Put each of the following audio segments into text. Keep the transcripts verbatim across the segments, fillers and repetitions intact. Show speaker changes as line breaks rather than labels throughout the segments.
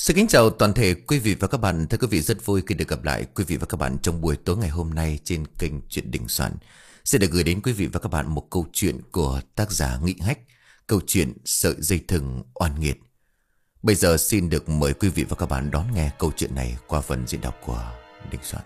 Xin kính chào toàn thể quý vị và các bạn. Thưa quý vị, rất vui khi được gặp lại quý vị và các bạn trong buổi tối ngày hôm nay trên kênh Chuyện Đình Soạn. Sẽ được gửi đến quý vị và các bạn một câu chuyện của tác giả Nghị Hách, câu chuyện Sợi Dây Thừng Oan Nghiệt. Bây giờ xin được mời quý vị và các bạn đón nghe câu chuyện này qua phần diễn đọc của Đình Soạn.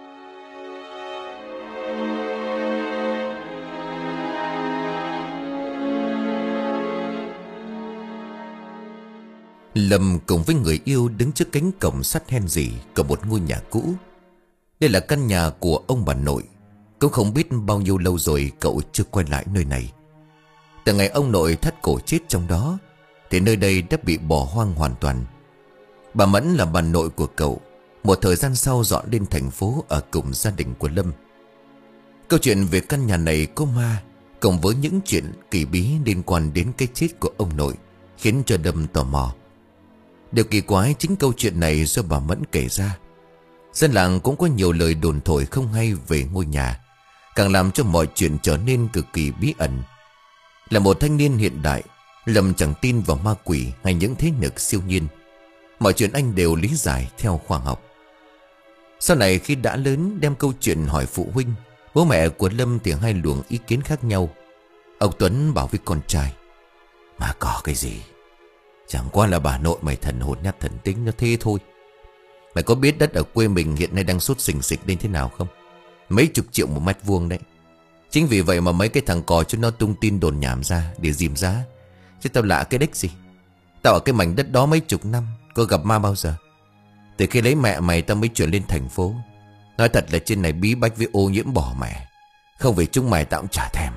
Lâm cùng với người yêu đứng trước cánh cổng sắt hen rỉ của một ngôi nhà cũ. Đây là căn nhà của ông bà nội. Cũng không biết bao nhiêu lâu rồi cậu chưa quay lại nơi này. Từ ngày ông nội thắt cổ chết trong đó thì nơi đây đã bị bỏ hoang hoàn toàn. Bà Mẫn là bà nội của cậu. Một thời gian sau dọn lên thành phố ở cùng gia đình của Lâm. Câu chuyện về căn nhà này có ma, cộng với những chuyện kỳ bí liên quan đến cái chết của ông nội, khiến cho Lâm tò mò. Điều kỳ quái chính câu chuyện này do bà Mẫn kể ra. Dân làng cũng có nhiều lời đồn thổi không hay về ngôi nhà, càng làm cho mọi chuyện trở nên cực kỳ bí ẩn. Là một thanh niên hiện đại, Lâm chẳng tin vào ma quỷ hay những thế lực siêu nhiên. Mọi chuyện anh đều lý giải theo khoa học. Sau này khi đã lớn đem câu chuyện hỏi phụ huynh, bố mẹ của Lâm thì hai luồng ý kiến khác nhau. Ông Tuấn bảo với con trai: "Mà có cái gì? Chẳng qua là bà nội mày thần hồn nát thần tính nó thế thôi. Mày có biết đất ở quê mình hiện nay đang sốt sình sịch lên thế nào không? Mấy chục triệu một mét vuông đấy. Chính vì vậy mà mấy cái thằng cò cho nó tung tin đồn nhảm ra để dìm giá. Chứ tao lạ cái đếch gì. Tao ở cái mảnh đất đó mấy chục năm, có gặp ma bao giờ. Từ khi lấy mẹ mày tao mới chuyển lên thành phố. Nói thật là trên này bí bách với ô nhiễm bỏ mẹ. Không vì chúng mày tao cũng chả thèm."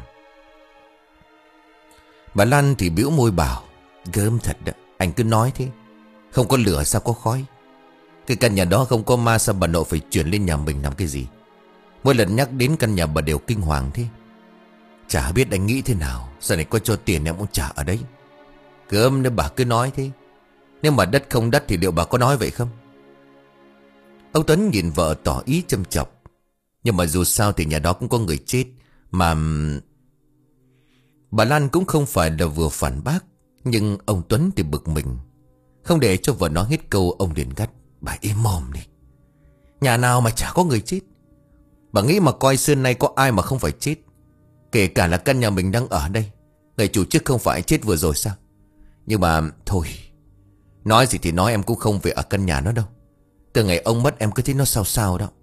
Bà Lan thì bĩu môi bảo: "Gớm thật đó, anh cứ nói thế. Không có lửa sao có khói. Cái căn nhà đó không có ma, sao bà nội phải chuyển lên nhà mình làm cái gì? Mỗi lần nhắc đến căn nhà bà đều kinh hoàng thế. Chả biết anh nghĩ thế nào. Giờ này có cho tiền em cũng trả ở đấy. Gớm nếu bà cứ nói thế. Nếu mà đất không đất thì liệu bà có nói vậy không?" Ông Tuấn nhìn vợ tỏ ý châm chọc. Nhưng mà dù sao thì nhà đó cũng có người chết. Mà bà Lan cũng không phải là vừa phản bác. Nhưng ông Tuấn thì bực mình. Không để cho vợ nói hết câu, ông liền gắt: "Bà im mồm đi. Nhà nào mà chả có người chết. Bà nghĩ mà coi xưa nay có ai mà không phải chết. Kể cả là căn nhà mình đang ở đây. Người chủ trước không phải chết vừa rồi sao? Nhưng mà thôi, nói gì thì nói, em cũng không về ở căn nhà nó đâu. Từ ngày ông mất em cứ thấy nó sao sao đó."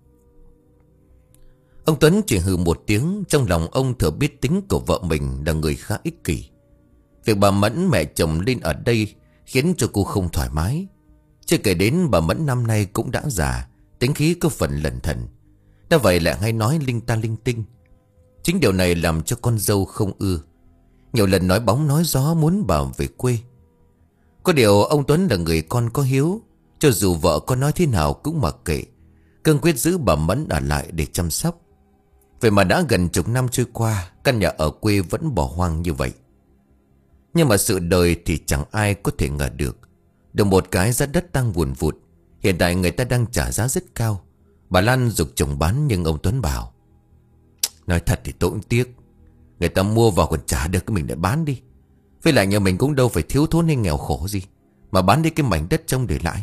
Ông Tuấn chỉ hừ một tiếng. Trong lòng ông thừa biết tính của vợ mình là người khá ích kỷ. Việc bà Mẫn mẹ chồng lên ở đây khiến cho cô không thoải mái. Chưa kể đến bà Mẫn năm nay cũng đã già, tính khí có phần lẩn thận. Đã vậy lại hay nói linh ta linh tinh. Chính điều này làm cho con dâu không ưa. Nhiều lần nói bóng nói gió muốn bà về quê. Có điều ông Tuấn là người con có hiếu. Cho dù vợ có nói thế nào cũng mặc kệ, cương quyết giữ bà Mẫn ở lại để chăm sóc. Vậy mà đã gần chục năm trôi qua, căn nhà ở quê vẫn bỏ hoang như vậy. Nhưng mà sự đời thì chẳng ai có thể ngờ được. Được một cái giá đất tăng vùn vụt. Hiện tại người ta đang trả giá rất cao. Bà Lan giục chồng bán, nhưng ông Tuấn bảo: "Nói thật thì tôi cũng tiếc. Người ta mua vào còn trả được, cái mình lại bán đi. Với lại nhà mình cũng đâu phải thiếu thốn hay nghèo khổ gì mà bán đi cái mảnh đất trông để lại."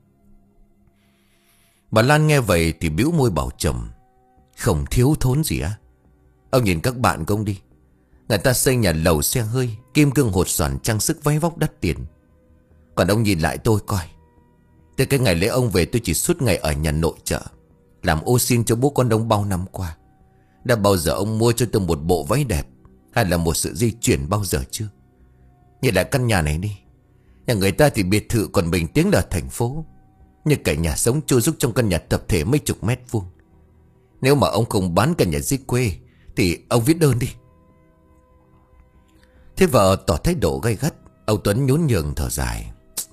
Bà Lan nghe vậy thì bĩu môi bảo chồng: "Không thiếu thốn gì á? Ông nhìn các bạn của ông đi. Người ta xây nhà lầu xe hơi, kim cương hột xoàn, trang sức váy vóc đắt tiền. Còn ông nhìn lại tôi coi. Từ cái ngày lễ ông về tôi chỉ suốt ngày ở nhà nội trợ, làm ô xin cho bố con ông bao năm qua. Đã bao giờ ông mua cho tôi một bộ váy đẹp hay là một sự di chuyển bao giờ chưa? Nhìn lại căn nhà này đi. Nhà người ta thì biệt thự, còn mình tiếng là thành phố. Nhưng cả nhà sống chui rúc trong căn nhà tập thể mấy chục mét vuông. Nếu mà ông không bán căn nhà dưới quê thì ông viết đơn đi." Thế vợ tỏ thái độ gay gắt. Ông Tuấn nhún nhường thở dài: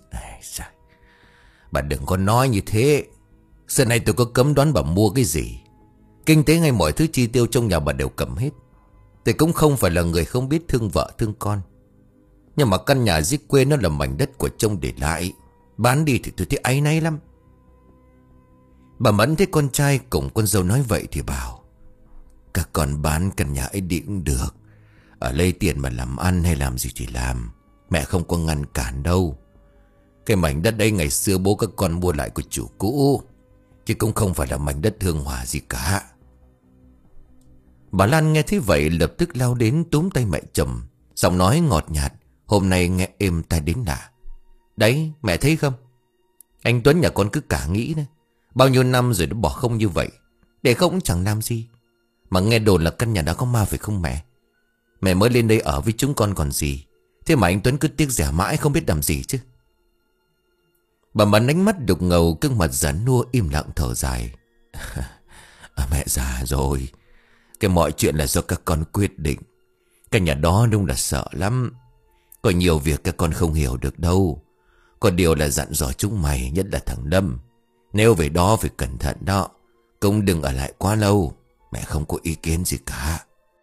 "Bà đừng có nói như thế. Xưa nay tôi có cấm đoán bà mua cái gì. Kinh tế hay mọi thứ chi tiêu trong nhà bà đều cầm hết. Tôi cũng không phải là người không biết thương vợ thương con. Nhưng mà căn nhà dưới quê nó là mảnh đất của trông để lại. Bán đi thì tôi thấy áy náy lắm." Bà Mẫn thấy con trai cùng con dâu nói vậy thì bảo: "Các con bán căn nhà ấy đi cũng được. Ở lấy tiền mà làm ăn hay làm gì thì làm. Mẹ không có ngăn cản đâu. Cái mảnh đất đây ngày xưa bố các con mua lại của chủ cũ, chứ cũng không phải là mảnh đất hương hỏa gì cả. Bà Lan nghe thấy vậy lập tức lao đến túm tay mẹ chồng, giọng nói ngọt nhạt, hôm nay nghe êm tai đến lạ. Đấy, mẹ thấy không? Anh Tuấn nhà con cứ cả nghĩ đấy. Bao nhiêu năm rồi nó bỏ không như vậy, để không cũng chẳng làm gì. Mà nghe đồn là căn nhà đó có ma phải không mẹ? Mẹ mới lên đây ở với chúng con còn gì. Thế mà anh Tuấn cứ tiếc rẻ mãi không biết làm gì chứ. Bà bắn ánh mắt đục ngầu, gương mặt già nua im lặng thở dài. À, mẹ già rồi. Cái mọi chuyện là do các con quyết định. Cái nhà đó đúng là sợ lắm. Có nhiều việc các con không hiểu được đâu. Có điều là dặn dò chúng mày, nhất là thằng Lâm, nếu về đó phải cẩn thận đó. Cũng đừng ở lại quá lâu. Mẹ không có ý kiến gì cả.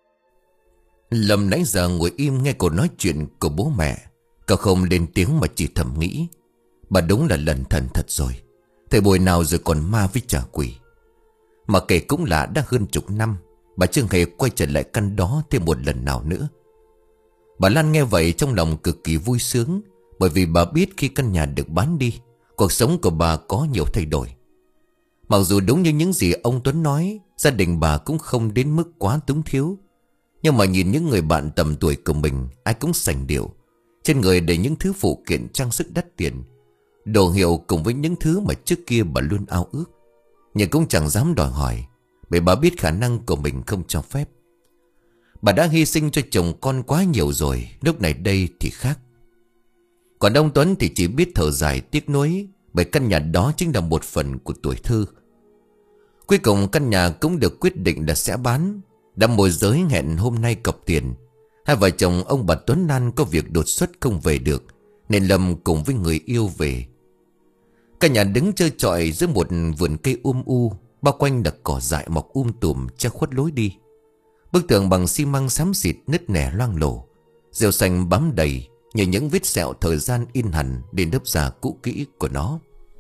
Lâm nãy giờ ngồi im nghe cô nói chuyện của bố mẹ. Cậu không lên tiếng mà chỉ thầm nghĩ. Bà đúng là lần thần thật rồi. Thời buổi nào rồi còn ma với trả quỷ. Mà kể cũng lạ, đã hơn chục năm bà chưa hề quay trở lại căn đó thêm một lần nào nữa. Bà Lan nghe vậy trong lòng cực kỳ vui sướng, bởi vì bà biết khi căn nhà được bán đi, cuộc sống của bà có nhiều thay đổi. Mặc dù đúng như những gì ông Tuấn nói, gia đình bà cũng không đến mức quá túng thiếu, nhưng mà nhìn những người bạn tầm tuổi của mình, ai cũng sành điệu, trên người để những thứ phụ kiện trang sức đắt tiền, đồ hiệu cùng với những thứ mà trước kia bà luôn ao ước, nhưng cũng chẳng dám đòi hỏi, bởi bà biết khả năng của mình không cho phép. Bà đã hy sinh cho chồng con quá nhiều rồi, lúc này đây thì khác. Còn ông Tuấn thì chỉ biết thở dài tiếc nuối, bởi căn nhà đó chính là một phần của tuổi thơ. Cuối cùng căn nhà cũng được quyết định là sẽ bán. Đã môi giới hẹn hôm nay cọc tiền. Hai vợ chồng ông bà Tuấn Lan có việc đột xuất không về được, nên Lâm cùng với người yêu về. Căn nhà đứng chơi chọi giữa một vườn cây um u, bao quanh là cỏ dại mọc um tùm che khuất lối đi. Bức tường bằng xi măng xám xịt nứt nẻ loang lổ, rêu xanh bám đầy như những vết sẹo thời gian in hẳn lên lớp da cũ kỹ của nó.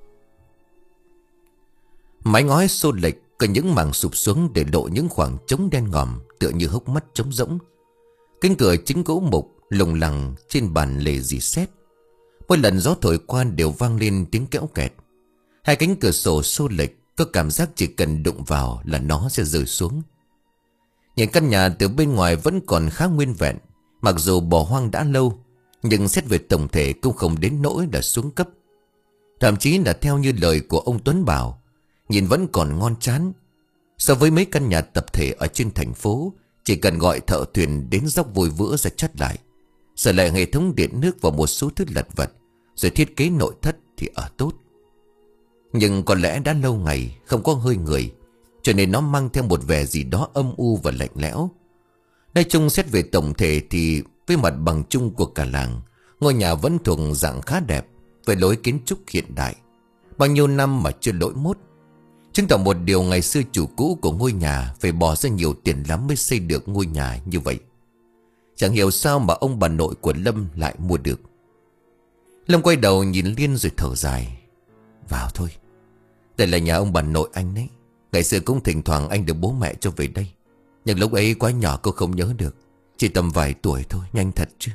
Mái ngói xô lệch, có những mảng sụp xuống để lộ những khoảng trống đen ngòm tựa như hốc mắt trống rỗng. Cánh cửa chính gỗ mục lủng lẳng trên bàn lề rỉ sét. Mỗi lần gió thổi qua đều vang lên tiếng kéo kẹt. Hai cánh cửa sổ xô lệch, có cảm giác chỉ cần đụng vào là nó sẽ rơi xuống. Những căn nhà từ bên ngoài vẫn còn khá nguyên vẹn, mặc dù bỏ hoang đã lâu, nhưng xét về tổng thể cũng không đến nỗi là xuống cấp. Thậm chí là theo như lời của ông Tuấn bảo, nhìn vẫn còn ngon chán. So với mấy căn nhà tập thể ở trên thành phố, chỉ cần gọi thợ thuyền đến dốc vôi vữa ra chắt lại, sửa lại hệ thống điện nước và một số thứ lặt vặt, rồi thiết kế nội thất thì ở tốt. Nhưng có lẽ đã lâu ngày không có hơi người, cho nên nó mang theo một vẻ gì đó âm u và lạnh lẽo. Nói chung xét về tổng thể thì với mặt bằng chung của cả làng, ngôi nhà vẫn thuộc dạng khá đẹp, với lối kiến trúc hiện đại, bao nhiêu năm mà chưa lỗi mốt. Chứng tỏ một điều, ngày xưa chủ cũ của ngôi nhà phải bỏ ra nhiều tiền lắm mới xây được ngôi nhà như vậy. Chẳng hiểu sao mà ông bà nội của Lâm lại mua được. Lâm quay đầu nhìn Liên rồi thở dài. Vào thôi, đây là nhà ông bà nội anh đấy. Ngày xưa cũng thỉnh thoảng anh được bố mẹ cho về đây, nhưng lúc ấy quá nhỏ cô không nhớ được. Chỉ tầm vài tuổi thôi, nhanh thật chứ.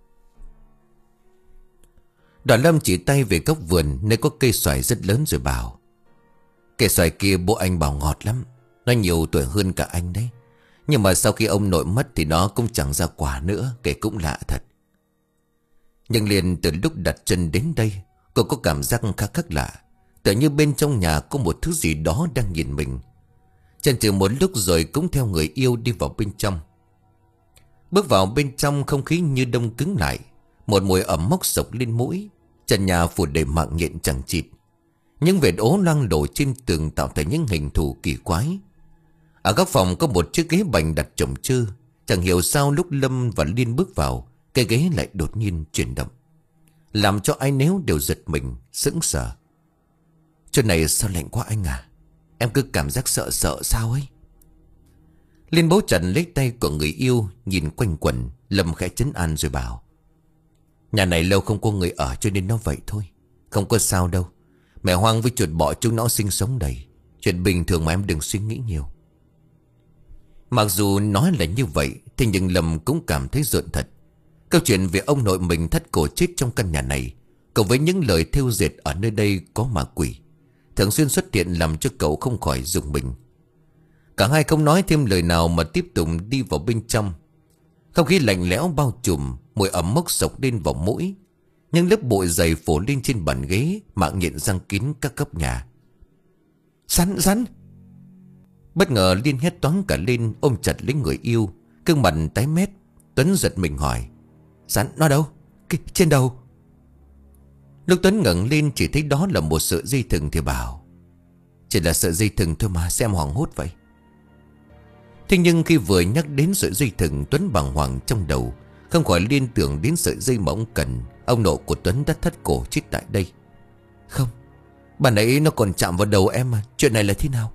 Đoàn Lâm chỉ tay về góc vườn nơi có cây xoài rất lớn rồi bảo. Cây xoài kia bố anh bảo ngọt lắm, nó nhiều tuổi hơn cả anh đấy. Nhưng mà sau khi ông nội mất thì nó cũng chẳng ra quả nữa, kể cũng lạ thật. Nhưng liền từ lúc đặt chân đến đây, cô có cảm giác khá khác lạ, tựa như bên trong nhà có một thứ gì đó đang nhìn mình. Chần chừ một lúc rồi cũng theo người yêu đi vào bên trong. Bước vào bên trong, không khí như đông cứng lại, một mùi ẩm mốc sộc lên mũi. Trần nhà phủ đầy mạng nhện chẳng chịt, những vệt ố loang lổ trên tường tạo thành những hình thù kỳ quái. Ở góc phòng có một chiếc ghế bành đặt chồng chơ. Chẳng hiểu sao lúc Lâm và Liên bước vào, cái ghế lại đột nhiên chuyển động, làm cho ai nấy đều giật mình, sững sờ. Chỗ này sao lạnh quá anh à? Em cứ cảm giác sợ sợ sao ấy. Liên bấu chặt lấy tay của người yêu, nhìn quanh quẩn. Lâm khẽ trấn an rồi bảo. Nhà này lâu không có người ở cho nên nó vậy thôi, không có sao đâu. Mẹ Hoang với chuột bọ chúng nó sinh sống đầy, chuyện bình thường mà em đừng suy nghĩ nhiều. Mặc dù nói là như vậy, thế nhưng Lâm cũng cảm thấy rợn thật. Câu chuyện về ông nội mình thắt cổ chết trong căn nhà này Cộng với những lời thêu dệt ở nơi đây có ma quỷ thường xuyên xuất hiện làm cho cậu không khỏi rùng mình. Cả hai không nói thêm lời nào mà tiếp tục đi vào bên trong. Không khí lạnh lẽo bao trùm, mùi ẩm mốc sộc lên vào mũi. Những lớp bụi dày phủ lên trên bàn ghế, mạng nhện răng kín các góc nhà. Rắn, rắn! Bất ngờ Liên hét toáng cả lên, ôm chặt lấy người yêu. Gương mặt tái mét. Tuấn giật mình hỏi: Rắn nó đâu? Cái, trên đầu. Lúc Tuấn ngẩng lên chỉ thấy đó là một sợi dây thừng thì bảo: Chỉ là sợi dây thừng thôi mà, xem hoảng hốt vậy. Thế nhưng khi vừa nhắc đến sợi dây thừng, Tuấn bàng hoàng trong đầu, không khỏi liên tưởng đến sợi dây mà ông cần. Ông nội của Tuấn đã thất cổ chết tại đây. Không, bạn ấy nó còn chạm vào đầu em mà. Chuyện này là thế nào?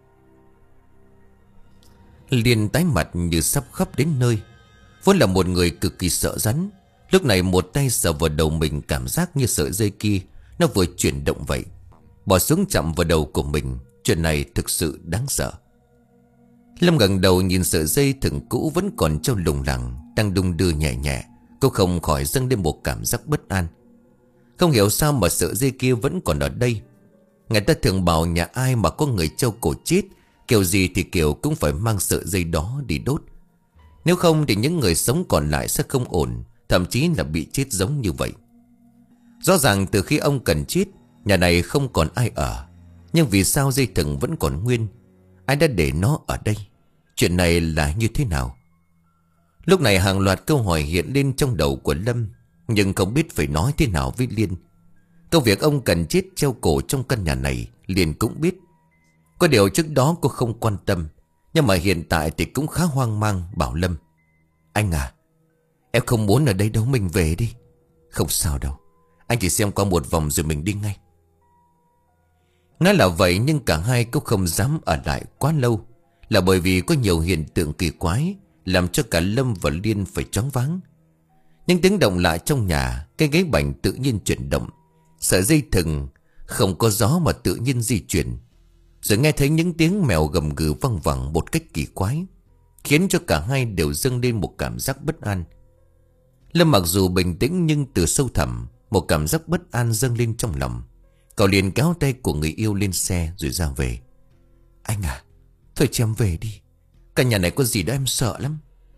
Liên tái mặt như sắp khóc đến nơi. Vốn là một người cực kỳ sợ rắn, lúc này một tay sờ vào đầu mình, cảm giác như sợi dây kia nó vừa chuyển động vậy, bỏ xuống chạm vào đầu của mình. Chuyện này thực sự đáng sợ. Lâm ngẩng đầu nhìn sợi dây thừng cũ vẫn còn treo lủng lẳng, đang đung đưa nhẹ nhẹ. Cô không khỏi dâng lên một cảm giác bất an. Không hiểu sao mà sợi dây kia vẫn còn ở đây. Người ta thường bảo nhà ai mà có người treo cổ chết, kiểu gì thì kiểu cũng phải mang sợi dây đó đi đốt. Nếu không thì những người sống còn lại sẽ không ổn, thậm chí là bị chết giống như vậy. Rõ ràng từ khi ông cần chết, nhà này không còn ai ở. Nhưng vì sao dây thừng vẫn còn nguyên? Ai đã để nó ở đây? Chuyện này là như thế nào? Lúc này hàng loạt câu hỏi hiện lên trong đầu của Lâm, nhưng không biết phải nói thế nào với Liên. Công việc ông cần chết treo cổ trong căn nhà này Liên cũng biết. Có điều trước đó cô không quan tâm, nhưng mà hiện tại thì cũng khá hoang mang, bảo Lâm: Anh à, em không muốn ở đây đâu, mình về đi. Không sao đâu, anh chỉ xem qua một vòng rồi mình đi ngay. Nói là vậy nhưng cả hai cũng không dám ở lại quá lâu, là bởi vì có nhiều hiện tượng kỳ quái làm cho cả Lâm và Liên phải choáng váng. Những tiếng động lạ trong nhà, cái ghế bành tự nhiên chuyển động, sợi dây thừng không có gió mà tự nhiên di chuyển. Rồi nghe thấy những tiếng mèo gầm gừ văng vẳng một cách kỳ quái, khiến cho cả hai đều dâng lên một cảm giác bất an. Lâm mặc dù bình tĩnh nhưng từ sâu thẳm một cảm giác bất an dâng lên trong lòng. Cậu liền kéo tay của người yêu lên xe rồi ra về. Anh à, thôi cho em về đi, căn nhà này có gì đó em sợ lắm.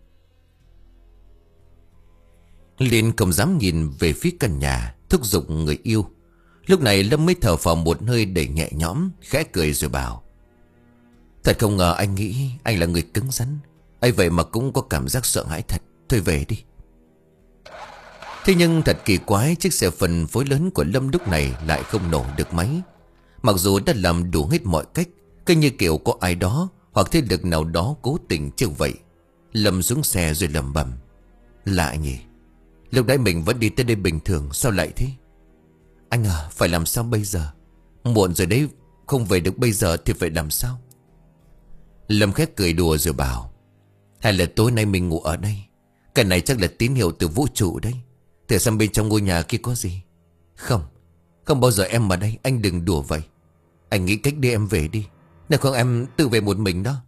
Liên không dám nhìn về phía căn nhà, thúc giục người yêu. Lúc này Lâm mới thở phào một hơi để nhẹ nhõm, khẽ cười rồi bảo: Thật không ngờ anh nghĩ anh là người cứng rắn, ấy vậy mà cũng có cảm giác sợ hãi thật. Thôi về đi. Thế nhưng thật kỳ quái, chiếc xe phân phối lớn của Lâm lúc này lại không nổ được máy. Mặc dù đã làm đủ hết mọi cách, cứ như kiểu có ai đó hoặc thế lực nào đó cố tình trêu vậy. Lâm xuống xe rồi lẩm bẩm: Lạ nhỉ, lúc nãy mình vẫn đi tới đây bình thường, sao lại thế? Anh à, phải làm sao bây giờ? Muộn rồi đấy, không về được bây giờ thì phải làm sao? Lâm khét cười đùa rồi bảo: Hay là tối nay mình ngủ ở đây? Cái này chắc là tín hiệu từ vũ trụ đấy. Thử xem bên trong ngôi nhà kia có gì. Không, không bao giờ em ở đây, anh đừng đùa vậy. Anh nghĩ cách đi em về đi, nếu không em tự về một mình đó.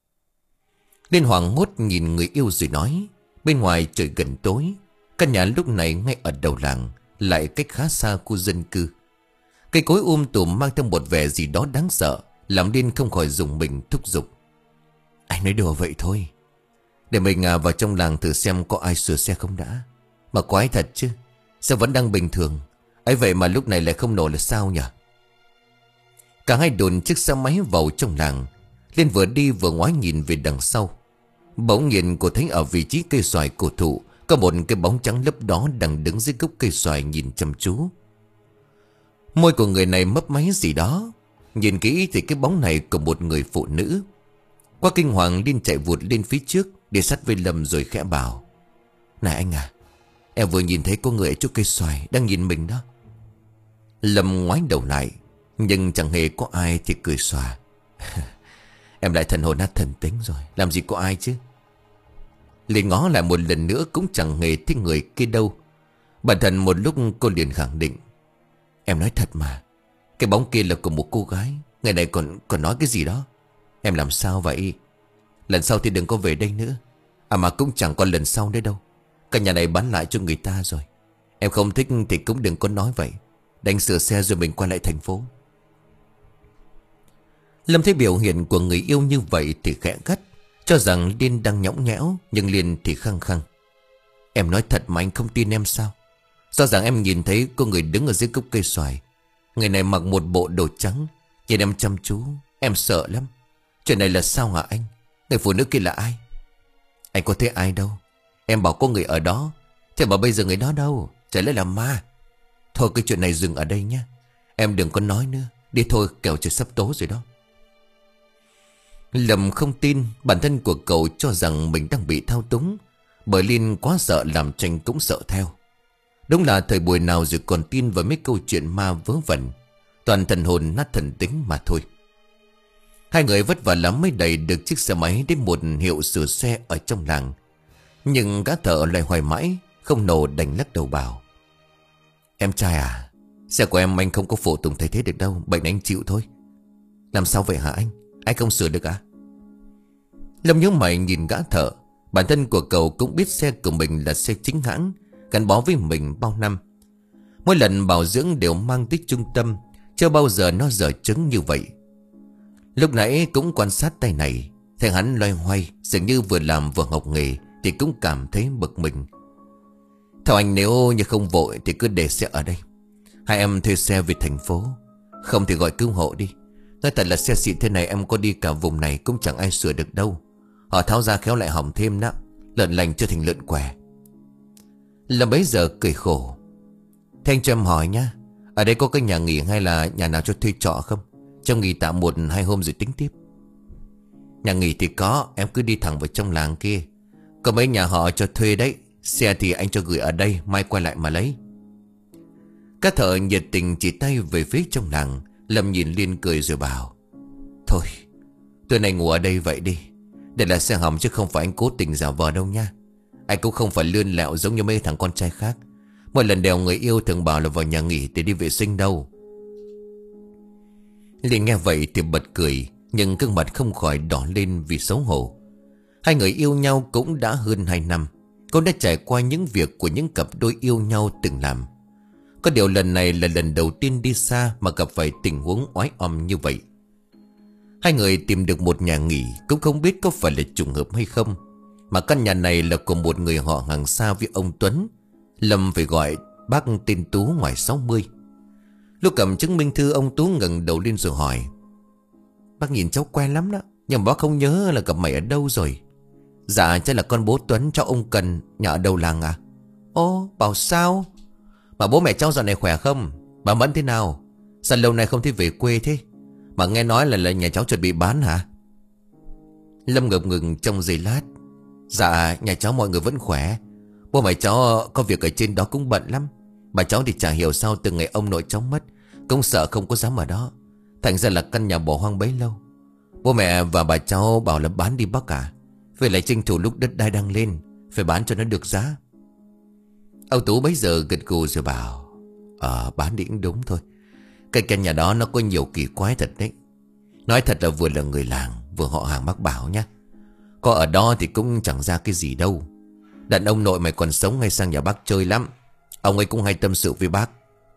Liên hoảng hốt nhìn người yêu rồi nói: Bên ngoài trời gần tối, căn nhà lúc này ngay ở đầu làng, lại cách khá xa khu dân cư. Cây cối um tùm mang theo một vẻ gì đó đáng sợ, làm Liên không khỏi dùng mình thúc giục: Anh nói đùa vậy thôi, để mình à vào trong làng thử xem có ai sửa xe không đã. Mà quái thật chứ, sao vẫn đang bình thường, ấy vậy mà lúc này lại không nổ là sao nhỉ? Cả hai đồn chiếc xe máy vào trong làng. Liên vừa đi vừa ngoái nhìn về đằng sau. Bỗng nhiên cô thấy ở vị trí cây xoài cổ thụ có một cái bóng trắng lấp đó đang đứng dưới gốc cây xoài nhìn chăm chú. Môi của người này mấp máy gì đó. Nhìn kỹ thì cái bóng này của một người phụ nữ. Qua kinh hoàng, Liên chạy vụt lên phía trước, đi sát với Lâm rồi khẽ bảo: Này anh à, em vừa nhìn thấy có người ở chỗ cây xoài đang nhìn mình đó. Lâm ngoái đầu lại, nhưng chẳng hề có ai thì cười xòa: Em lại thần hồn nát thần tính rồi, làm gì có ai chứ. Liên ngó lại một lần nữa cũng chẳng hề thấy người kia đâu. Bản thân một lúc cô liền khẳng định: Em nói thật mà, cái bóng kia là của một cô gái. Ngày này còn còn nói cái gì đó. Em làm sao vậy? Lần sau thì đừng có về đây nữa. À mà cũng chẳng còn lần sau nữa đâu. Căn nhà này bán lại cho người ta rồi. Em không thích thì cũng đừng có nói vậy. Đành sửa xe rồi mình quay lại thành phố. Lâm thấy biểu hiện của người yêu như vậy thì khẽ gắt, cho rằng Liên đang nhõng nhẽo. Nhưng Liên thì khăng khăng. Em nói thật mà anh không tin em sao? Rõ ràng em nhìn thấy có người đứng ở dưới gốc cây xoài. Người này mặc một bộ đồ trắng, nhìn em chăm chú. Em sợ lắm. Chuyện này là sao hả anh? Người phụ nữ kia là ai? Anh có thấy ai đâu. Em bảo có người ở đó. Thế mà bây giờ người đó đâu? Chả lẽ là ma? Thôi cái chuyện này dừng ở đây nhé. Em đừng có nói nữa. Đi thôi, kẻo trời sắp tối rồi đó. Lâm không tin. Bản thân của cậu cho rằng mình đang bị thao túng. Bởi Liên quá sợ làm Tranh cũng sợ theo. Đúng là thời buổi nào rồi còn tin vào mấy câu chuyện ma vớ vẩn. Toàn thần hồn nát thần tính mà thôi. Hai người vất vả lắm mới đẩy được chiếc xe máy đến một hiệu sửa xe ở trong làng. Nhưng gã thợ lại hoài mãi, không nổ đành lắc đầu bảo. Em trai à, xe của em anh không có phụ tùng thay thế được đâu. Bệnh anh chịu thôi. Làm sao vậy hả anh? Anh không sửa được à? Lâm nhớ mày nhìn gã thợ. Bản thân của cậu cũng biết xe của mình là xe chính hãng, gắn bó với mình bao năm. Mỗi lần bảo dưỡng đều mang tới trung tâm, chưa bao giờ nó dở chứng như vậy. Lúc nãy cũng quan sát tay này, thấy hắn loay hoay, dường như vừa làm vừa học nghề, thì cũng cảm thấy bực mình. Theo anh, nếu như không vội thì cứ để xe ở đây. Hai em thuê xe về thành phố. Không thì gọi cứu hộ đi. Nói thật là xe xịn thế này em có đi cả vùng này cũng chẳng ai sửa được đâu. Họ tháo ra khéo lại hỏng thêm đó. Lợn lành chưa thành lợn què. Lâm bấy giờ cười khổ. Thế anh cho em hỏi nhá, ở đây có cái nhà nghỉ hay là nhà nào cho thuê trọ không? Cho nghỉ tạm một hai hôm rồi tính tiếp. Nhà nghỉ thì có, em cứ đi thẳng vào trong làng kia. Có mấy nhà họ cho thuê đấy. Xe thì anh cho gửi ở đây, mai quay lại mà lấy. Các thợ nhiệt tình chỉ tay về phía trong làng. Lâm nhìn Liên cười rồi bảo. Thôi, tối nay ngủ ở đây vậy đi. Đây là xe hỏng chứ không phải anh cố tình giả vờ đâu nha. Anh cũng không phải lươn lẹo giống như mấy thằng con trai khác. Mỗi lần đèo người yêu thường bảo là vào nhà nghỉ để đi vệ sinh đâu. Liên nghe vậy thì bật cười, nhưng gương mặt không khỏi đỏ lên vì xấu hổ. Hai người yêu nhau cũng đã hơn hai năm. Cô đã trải qua những việc của những cặp đôi yêu nhau từng làm. Có điều lần này là lần đầu tiên đi xa mà gặp phải tình huống oái oăm như vậy. Hai người tìm được một nhà nghỉ, cũng không biết có phải là trùng hợp hay không, mà căn nhà này là của một người họ hàng xa với ông Tuấn. Lâm phải gọi bác tên Tú ngoài sáu mươi. Lúc cầm chứng minh thư, ông Tú ngẩng đầu lên rồi hỏi. Bác nhìn cháu quen lắm đó, nhưng bác không nhớ là gặp mày ở đâu rồi. Dạ chắc là con bố Tuấn, cháu ông Cần, nhà ở đầu làng à? Ô, bảo sao? Mà bố mẹ cháu dạo này khỏe không? Bà Mẫn thế nào? Sao lâu nay không thấy về quê thế? Mà nghe nói là, là nhà cháu chuẩn bị bán hả? Lâm ngập ngừng trong giây lát. Dạ nhà cháu mọi người vẫn khỏe. Bố mẹ cháu có việc ở trên đó cũng bận lắm. Bà cháu thì chả hiểu sao từ ngày ông nội cháu mất, cũng sợ không có dám ở đó. Thành ra là căn nhà bỏ hoang bấy lâu. Bố mẹ và bà cháu bảo là bán đi Bắc à. Phải lại tranh thủ lúc đất đai đang lên, phải bán cho nó được giá. Ông Tú bấy giờ gật gù rồi bảo. Ờ bán đi cũng đúng thôi. Cái căn nhà đó nó có nhiều kỳ quái thật đấy. Nói thật là vừa là người làng, vừa họ hàng bác Bảo nhá. Có ở đó thì cũng chẳng ra cái gì đâu. Đàn ông nội mày còn sống hay sang nhà bác chơi lắm. Ông ấy cũng hay tâm sự với bác.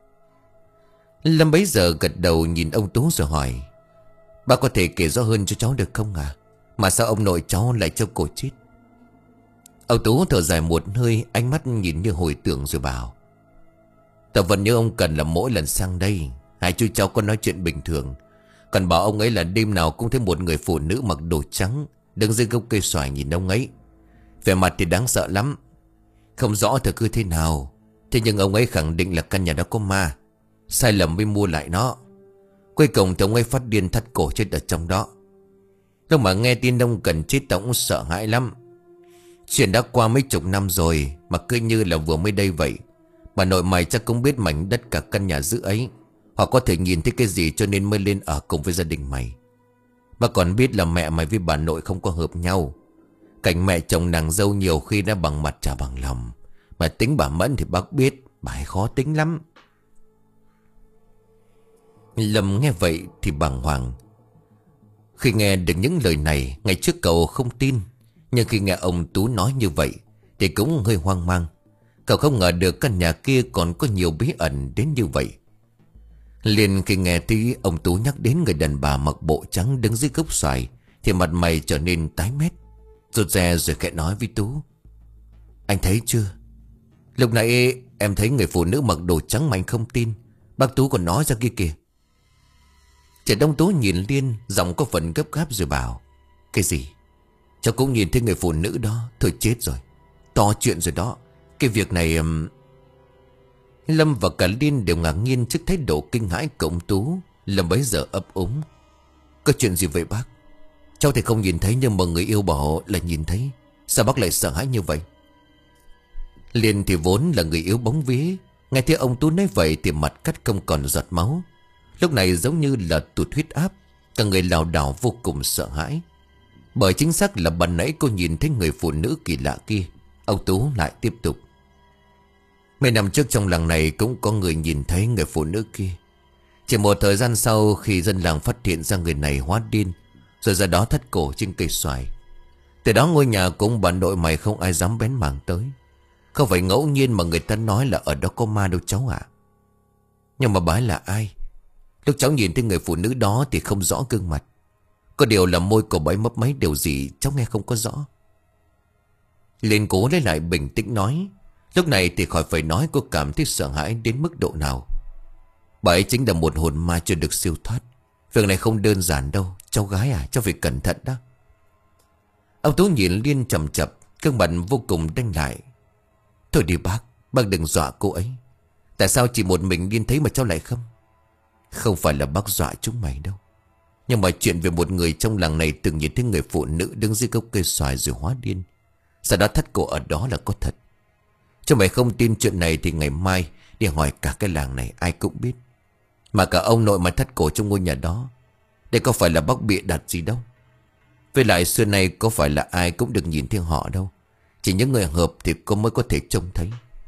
Lâm bấy giờ gật đầu nhìn ông Tú rồi hỏi. Bác có thể kể rõ hơn cho cháu được không à? Mà sao ông nội cháu lại cho cổ chết? Ông Tú thở dài một hơi, ánh mắt nhìn như hồi tưởng rồi bảo. Tao vẫn nhớ ông Cần là mỗi lần sang đây hai chú cháu có nói chuyện bình thường. Còn bảo ông ấy là đêm nào cũng thấy một người phụ nữ mặc đồ trắng đứng dưới gốc cây xoài nhìn ông ấy. Vẻ mặt thì đáng sợ lắm. Không rõ thực hư thế nào, thế nhưng ông ấy khẳng định là căn nhà đó có ma. Sai lầm mới mua lại nó. Cuối cùng thì ông ấy phát điên thắt cổ chết ở trong đó. Lúc mà nghe tin ông Cần chết tao cũng sợ hãi lắm. Chuyện đã qua mấy chục năm rồi mà cứ như là vừa mới đây vậy. Bà nội mày chắc cũng biết mảnh đất cả căn nhà giữ ấy. Họ có thể nhìn thấy cái gì cho nên mới lên ở cùng với gia đình mày. Bà còn biết là mẹ mày với bà nội không có hợp nhau. Cảnh mẹ chồng nàng dâu nhiều khi đã bằng mặt chả bằng lòng. Mà tính bà Mẫn thì bác biết, bà ấy khó tính lắm. Lâm nghe vậy thì bàng hoàng. Khi nghe được những lời này, ngày trước cậu không tin. Nhưng khi nghe ông Tú nói như vậy thì cũng hơi hoang mang. Cậu không ngờ được căn nhà kia còn có nhiều bí ẩn đến như vậy. Liền khi nghe thấy ông Tú nhắc đến người đàn bà mặc bộ trắng đứng dưới gốc xoài thì mặt mày trở nên tái mét. Rụt rè rồi khẽ nói với Tú: "Anh thấy chưa? Lúc nãy em thấy người phụ nữ mặc đồ trắng mà anh không tin. Bác Tú còn nói ra kia kìa." Trẻ Đông Tú nhìn Liên, giọng có phần gấp gáp rồi bảo: "Cái gì? Cháu cũng nhìn thấy người phụ nữ đó. Thôi chết rồi, to chuyện rồi đó. Cái việc này um... Lâm và cả Liên đều ngạc nhiên trước thái độ kinh hãi của ông Tú. Lâm bấy giờ ấp úng: "Có chuyện gì vậy bác? Cháu thì không nhìn thấy, nhưng mà người yêu bảo là nhìn thấy. Sao bác lại sợ hãi như vậy?" Liên thì vốn là người yếu bóng vía, nghe thấy ông Tú nói vậy thì mặt cắt không còn giọt máu. Lúc này giống như là tụt huyết áp, cả người lảo đảo vô cùng sợ hãi. Bởi chính xác là ban nãy cô nhìn thấy người phụ nữ kỳ lạ kia. Ông Tú lại tiếp tục: "Mấy năm trước trong làng này cũng có người nhìn thấy người phụ nữ kia. Chỉ một thời gian sau, khi dân làng phát hiện ra người này hóa điên, rồi ra đó thắt cổ trên cây xoài. Từ đó ngôi nhà của ông bà nội mày không ai dám bén mảng tới. Không phải ngẫu nhiên mà người ta nói là ở đó có ma đâu cháu ạ." "Nhưng mà bà ấy là ai? Lúc cháu nhìn thấy người phụ nữ đó thì không rõ gương mặt. Có điều là môi của bà ấy mấp máy điều gì cháu nghe không có rõ." Liên cố lấy lại bình tĩnh nói. Lúc này thì khỏi phải nói cô cảm thấy sợ hãi đến mức độ nào. Bà ấy chính là một hồn ma chưa được siêu thoát. Việc này không đơn giản đâu. Cháu gái à, cháu phải cẩn thận đó. Ông Tú nhìn Liên chầm chập, gương mặt vô cùng đanh lại. "Thôi đi bác, bác đừng dọa cô ấy. Tại sao chỉ một mình Liên thấy mà cháu lại không?" "Không phải là bác dọa chúng mày đâu. Nhưng mà chuyện về một người trong làng này từng nhìn thấy người phụ nữ đứng dưới gốc cây xoài rồi hóa điên, sau đó thắt cổ ở đó là có thật. Chứ mày không tin chuyện này thì ngày mai đi hỏi cả cái làng này ai cũng biết. Mà cả ông nội mà thắt cổ trong ngôi nhà đó, đây có phải là bác bịa đặt gì đâu. Với lại xưa nay có phải là ai cũng được nhìn thấy họ đâu. Chỉ những người hợp thì cô mới có thể trông thấy."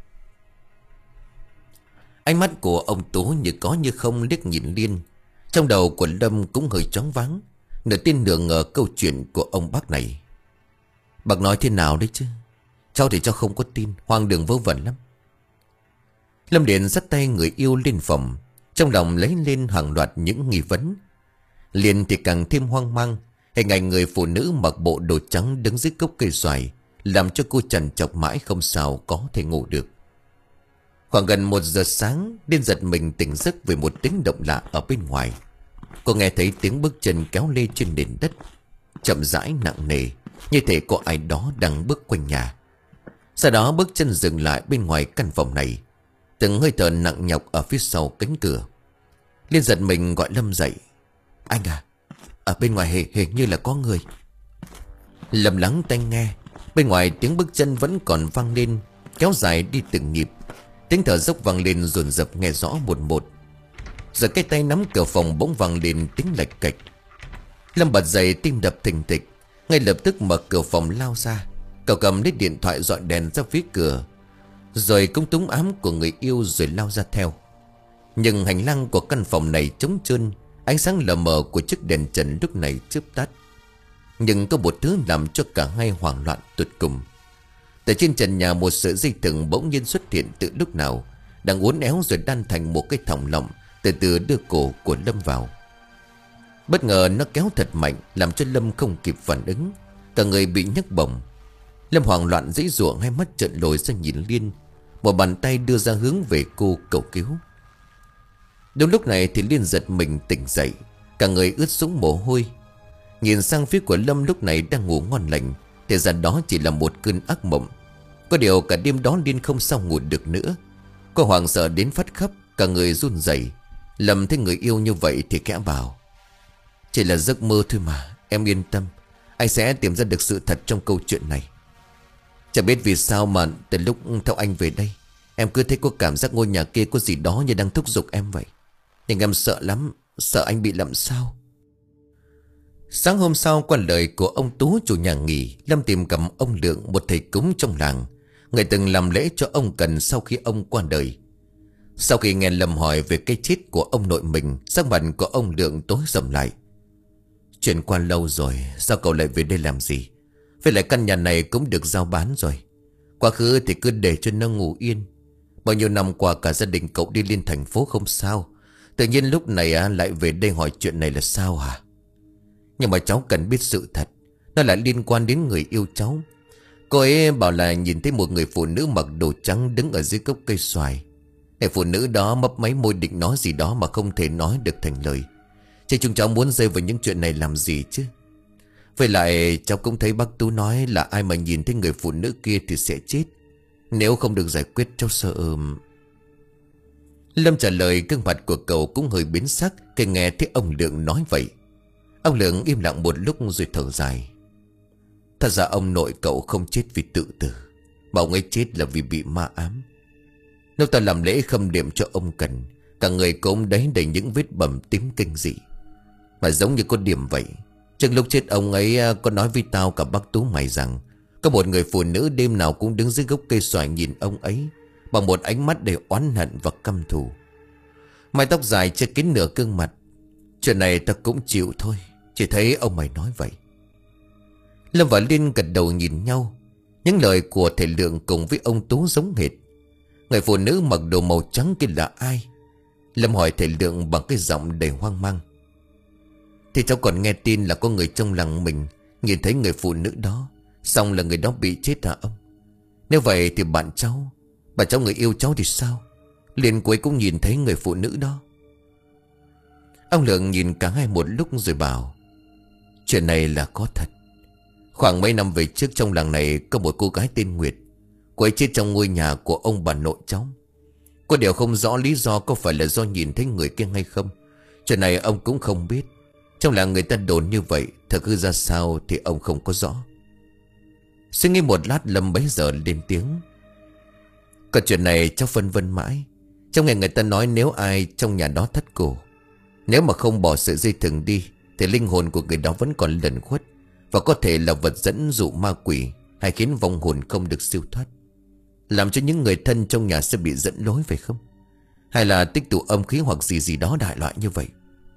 Ánh mắt của ông Tú như có như không liếc nhìn Liên. Trong đầu của Lâm cũng hơi choáng váng, nửa tin nửa ngờ câu chuyện của ông bác này. "Bác nói thế nào đấy chứ? Cháu thì cháu không có tin, hoang đường vớ vẩn lắm." Lâm Điện dắt tay người yêu lên phòng, trong lòng lấy lên hàng loạt những nghi vấn. Liên thì càng thêm hoang mang. Hình ảnh người phụ nữ mặc bộ đồ trắng đứng dưới gốc cây xoài làm cho cô trằn trọc mãi không sao có thể ngủ được. Khoảng gần một giờ sáng, Liên giật mình tỉnh giấc vì một tiếng động lạ ở bên ngoài. Cô nghe thấy tiếng bước chân kéo lê trên nền đất, chậm rãi nặng nề, như thể có ai đó đang bước quanh nhà. Sau đó bước chân dừng lại bên ngoài căn phòng này, từng hơi thở nặng nhọc ở phía sau cánh cửa. Liên giật mình gọi Lâm dậy: "Anh à, ở bên ngoài hình, hình như là có người." Lâm lắng tai nghe. Bên ngoài tiếng bước chân vẫn còn vang lên, kéo dài đi từng nhịp. Tiếng thở dốc vang lên dồn dập nghe rõ một một. Rồi cái tay nắm cửa phòng bỗng vang lên tiếng lạch cạch. Lâm bật dậy, tim đập thình thịch, ngay lập tức mở cửa phòng lao ra. Cậu cầm lấy điện thoại dọi đèn ra phía cửa, rồi cũng túng ám của người yêu rồi lao ra theo. Nhưng hành lang của căn phòng này trống trơn, ánh sáng lờ mờ của chiếc đèn trần lúc này chớp tắt. Nhưng có một thứ làm cho cả hai hoảng loạn tột cùng. Tại trên trần nhà, một sợi dây thừng bỗng nhiên xuất hiện từ lúc nào, đang uốn éo rồi đan thành một cái thòng lọng, từ từ đưa cổ của Lâm vào. Bất ngờ nó kéo thật mạnh, làm cho Lâm không kịp phản ứng, cả người bị nhấc bổng. Lâm hoảng loạn giãy giụa, hai mắt trợn lồi ra nhìn Liên. Một bàn tay đưa ra hướng về cô cầu cứu. Đúng lúc này thì Liên giật mình tỉnh dậy, cả người ướt sũng mồ hôi. Nhìn sang phía của Lâm lúc này đang ngủ ngon lành, thì ra đó chỉ là một cơn ác mộng. Có điều cả đêm đó Liên không sao ngủ được nữa. Cô hoảng sợ đến phát khóc, cả người run rẩy. Lâm thấy người yêu như vậy thì khẽ bảo: "Chỉ là giấc mơ thôi mà, em yên tâm. Anh sẽ tìm ra được sự thật trong câu chuyện này." Chẳng biết vì sao mà từ lúc theo anh về đây, em cứ thấy có cảm giác ngôi nhà kia có gì đó như đang thúc giục em vậy. Nhưng em sợ lắm, sợ anh bị làm sao. Sáng hôm sau, qua lời của ông Tú chủ nhà nghỉ, Lâm tìm cầm ông Lượng, một thầy cúng trong làng, người từng làm lễ cho ông Cần sau khi ông qua đời. Sau khi nghe Lâm hỏi về cái chết của ông nội mình, sắc mặt của ông Lượng tối sầm lại. "Chuyện qua lâu rồi, sao cậu lại về đây làm gì? Với lại căn nhà này cũng được giao bán rồi. Quá khứ thì cứ để cho nó ngủ yên. Bao nhiêu năm qua cả gia đình cậu đi lên thành phố không sao, tự nhiên lúc này à, lại về đây hỏi chuyện này là sao hả? Nhưng mà cháu cần biết sự thật. Nó lại liên quan đến người yêu cháu. Cô ấy bảo là nhìn thấy một người phụ nữ mặc đồ trắng đứng ở dưới gốc cây xoài. Người phụ nữ đó mấp máy môi định nói gì đó mà không thể nói được thành lời. Chứ chúng cháu muốn rơi vào những chuyện này làm gì chứ? Với lại cháu cũng thấy bác Tú nói là ai mà nhìn thấy người phụ nữ kia thì sẽ chết. Nếu không được giải quyết cháu sợ. Lâm trả lời, gương mặt của cậu cũng hơi biến sắc khi nghe thấy ông Lượng nói vậy. Ông Lượng im lặng một lúc rồi thở dài. Thật ra ông nội cậu không chết vì tự tử, mà ông ấy chết là vì bị ma ám. Lúc ta làm lễ khâm niệm cho ông Cần, cả người của ông đấy đầy những vết bầm tím kinh dị, mà giống như có điểm vậy. Trước lúc chết ông ấy có nói với tao cả bác Tú mày rằng có một người phụ nữ đêm nào cũng đứng dưới gốc cây xoài nhìn ông ấy bằng một ánh mắt đầy oán hận và căm thù. Mái tóc dài che kín nửa gương mặt. Chuyện này ta cũng chịu thôi, chỉ thấy ông mày nói vậy. Lâm và Liên gật đầu nhìn nhau. Những lời của thầy Lượng cùng với ông Tú giống hệt. Người phụ nữ mặc đồ màu trắng kia là ai? Lâm hỏi thầy Lượng bằng cái giọng đầy hoang mang. Thì cháu còn nghe tin là có người trong làng mình nhìn thấy người phụ nữ đó, xong là người đó bị chết hả ông? Nếu vậy thì bạn cháu, bạn cháu người yêu cháu thì sao? Liên cuối cũng nhìn thấy người phụ nữ đó. Ông Lượng nhìn cả hai một lúc rồi bảo, chuyện này là có thật. Khoảng mấy năm về trước trong làng này có một cô gái tên Nguyệt. Cô ấy chết trong ngôi nhà của ông bà nội cháu. Có điều không rõ lý do có phải là do nhìn thấy người kia hay không. Chuyện này ông cũng không biết. Trong làng người ta đồn như vậy, thật hư ra sao thì ông không có rõ. Suy nghĩ một lát, Lâm bấy giờ lên tiếng. Còn chuyện này cháu phân vân mãi. Trong ngày người ta nói nếu ai trong nhà đó thất cổ, nếu mà không bỏ sợi dây thừng đi thì linh hồn của người đó vẫn còn lẩn khuất, và có thể là vật dẫn dụ ma quỷ, hay khiến vong hồn không được siêu thoát, làm cho những người thân trong nhà sẽ bị dẫn lối phải không? Hay là tích tụ âm khí hoặc gì gì đó đại loại như vậy.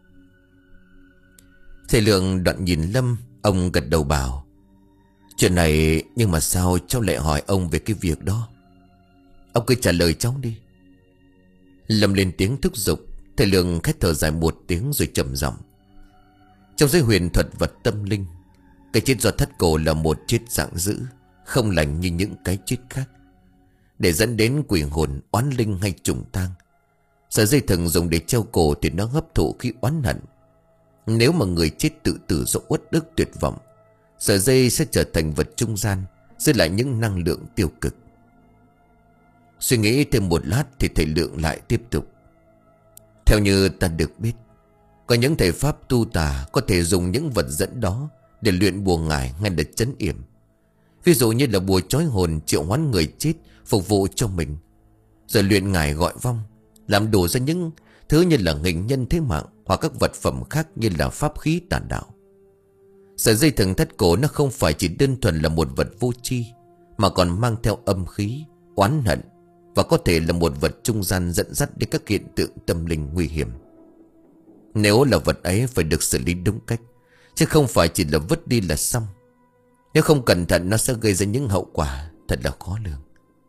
Thầy Lượng đoạn nhìn Lâm, ông gật đầu bảo, chuyện này nhưng mà sao cháu lại hỏi ông về cái việc đó? Ông cứ trả lời cháu đi. Lâm lên tiếng thúc giục. Thầy Lượng khét thở dài một tiếng rồi trầm giọng. Trong giới huyền thuật vật tâm linh, cái chết do thất cổ là một chết dạng dữ, không lành như những cái chết khác, để dẫn đến quỷ hồn, oán linh hay trùng tang. Sợi dây thừng dùng để treo cổ thì nó hấp thụ khi oán hận. Nếu mà người chết tự tử do uất ức tuyệt vọng, sợi dây sẽ trở thành vật trung gian, giữ lại những năng lượng tiêu cực. Suy nghĩ thêm một lát thì thầy Lượng lại tiếp tục. Theo như ta được biết, có những thầy pháp tu tà có thể dùng những vật dẫn đó để luyện bùa ngải ngay là trấn yểm. Ví dụ như là bùa trói hồn, triệu hoán người chết phục vụ cho mình, rồi luyện ngải gọi vong, làm đổ ra những thứ như là hình nhân thế mạng hoặc các vật phẩm khác như là pháp khí tà đạo. Sợi dây thừng thất cổ nó không phải chỉ đơn thuần là một vật vô tri, mà còn mang theo âm khí, oán hận, và có thể là một vật trung gian dẫn dắt đến các hiện tượng tâm linh nguy hiểm. Nếu là vật ấy phải được xử lý đúng cách, chứ không phải chỉ là vứt đi là xong. Nếu không cẩn thận nó sẽ gây ra những hậu quả thật là khó lường.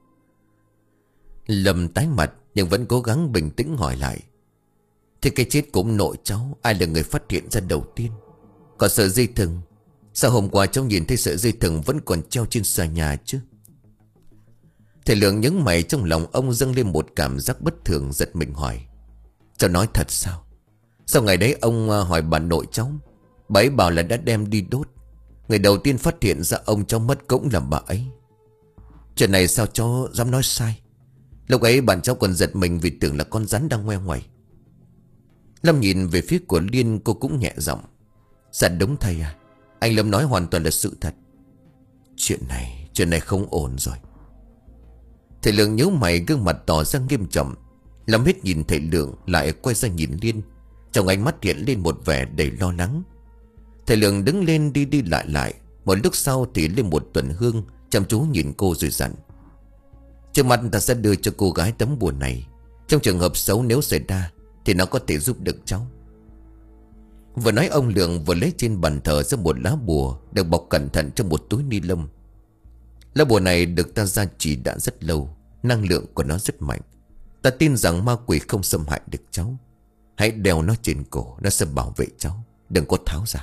Lâm tái mặt nhưng vẫn cố gắng bình tĩnh hỏi lại. Thì cái chết của ông nội cháu, ai là người phát hiện ra đầu tiên? Còn sợi dây thừng, sao hôm qua cháu nhìn thấy sợi dây thừng vẫn còn treo trên xà nhà chứ? Thầy Lượng nhướng mày, trong lòng ông dâng lên một cảm giác bất thường, giật mình hỏi. Cháu nói thật sao? Sau ngày đấy ông hỏi bà nội cháu, bà ấy bảo là đã đem đi đốt. Người đầu tiên phát hiện ra ông cháu mất cũng là bà ấy. Chuyện này sao cháu dám nói sai? Lúc ấy bạn cháu còn giật mình vì tưởng là con rắn đang ngoe ngoẩy. Lâm nhìn về phía của Liên, cô cũng nhẹ giọng. Dạ đúng thầy à, anh Lâm nói hoàn toàn là sự thật. Chuyện này, chuyện này không ổn rồi. Thầy Lượng nhíu mày, gương mặt tỏ ra nghiêm trọng. Lâm hết nhìn thầy Lượng lại quay ra nhìn Liên, trong ánh mắt hiện lên một vẻ đầy lo lắng. Thầy Lượng đứng lên đi đi lại lại. Một lúc sau thì lên một tuần hương, chăm chú nhìn cô rồi dặn. Trước mặt ta sẽ đưa cho cô gái tấm bùa này. Trong trường hợp xấu nếu xảy ra thì nó có thể giúp được cháu. Vừa nói ông Lượng vừa lấy trên bàn thờ ra một lá bùa được bọc cẩn thận trong một túi ni lông. Lá bùa này được ta gia trì đã rất lâu. Năng lượng của nó rất mạnh. Ta tin rằng ma quỷ không xâm hại được cháu. Hãy đeo nó trên cổ, nó sẽ bảo vệ cháu. Đừng có tháo ra.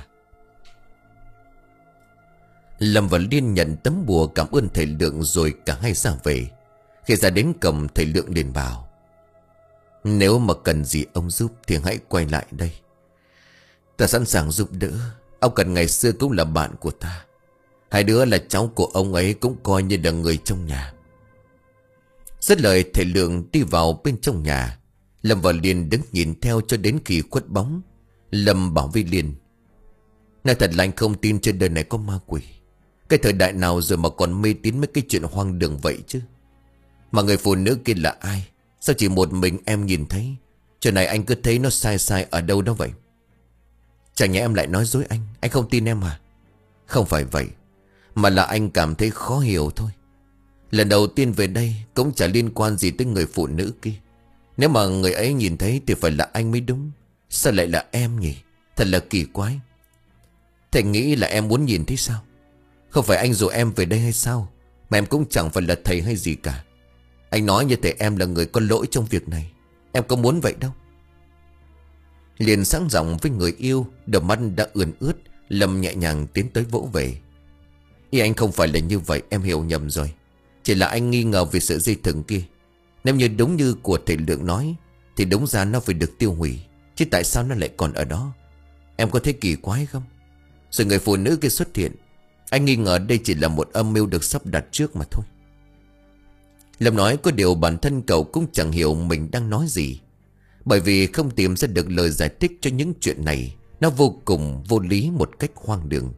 Lâm và Liên nhận tấm bùa, cảm ơn thầy Lượng, rồi cả hai ra về. Khi ra đến cổng, thầy Lượng liền bảo: nếu mà cần gì ông giúp thì hãy quay lại đây. Ta sẵn sàng giúp đỡ. Ông Cần ngày xưa cũng là bạn của ta. Hai đứa là cháu của ông ấy, cũng coi như là người trong nhà. Dứt lời, thầy Lượng đi vào bên trong nhà. Lâm và Liên đứng nhìn theo cho đến khi khuất bóng. Lâm bảo với Liên: nói thật là anh không tin trên đời này có ma quỷ. Cái thời đại nào rồi mà còn mê tín mấy cái chuyện hoang đường vậy chứ. Mà người phụ nữ kia là ai? Sao chỉ một mình em nhìn thấy? Chuyện này anh cứ thấy nó sai sai ở đâu đó vậy? Chẳng nhẽ em lại nói dối anh? Anh không tin em à? Không phải vậy, mà là anh cảm thấy khó hiểu thôi. Lần đầu tiên về đây cũng chả liên quan gì tới người phụ nữ kia. Nếu mà người ấy nhìn thấy thì phải là anh mới đúng. Sao lại là em nhỉ? Thật là kỳ quái. Thầy nghĩ là em muốn nhìn thấy sao? Không phải anh dụ em về đây hay sao? Mà em cũng chẳng phải là thầy hay gì cả. Anh nói như thể em là người có lỗi trong việc này. Em có muốn vậy đâu. Liền sáng giọng với người yêu, đôi mắt đã ươn ướt. Lâm nhẹ nhàng tiến tới vỗ về. Ý anh không phải là như vậy, em hiểu nhầm rồi. Chỉ là anh nghi ngờ về sợi dây thừng kia. Nếu như đúng như của thầy Lượng nói thì đúng ra nó phải được tiêu hủy. Chứ tại sao nó lại còn ở đó? Em có thấy kỳ quái không? Rồi người phụ nữ kia xuất hiện. Anh nghi ngờ đây chỉ là một âm mưu được sắp đặt trước mà thôi. Lâm nói có điều bản thân cậu cũng chẳng hiểu mình đang nói gì. Bởi vì không tìm ra được lời giải thích cho những chuyện này. Nó vô cùng vô lý, một cách hoang đường.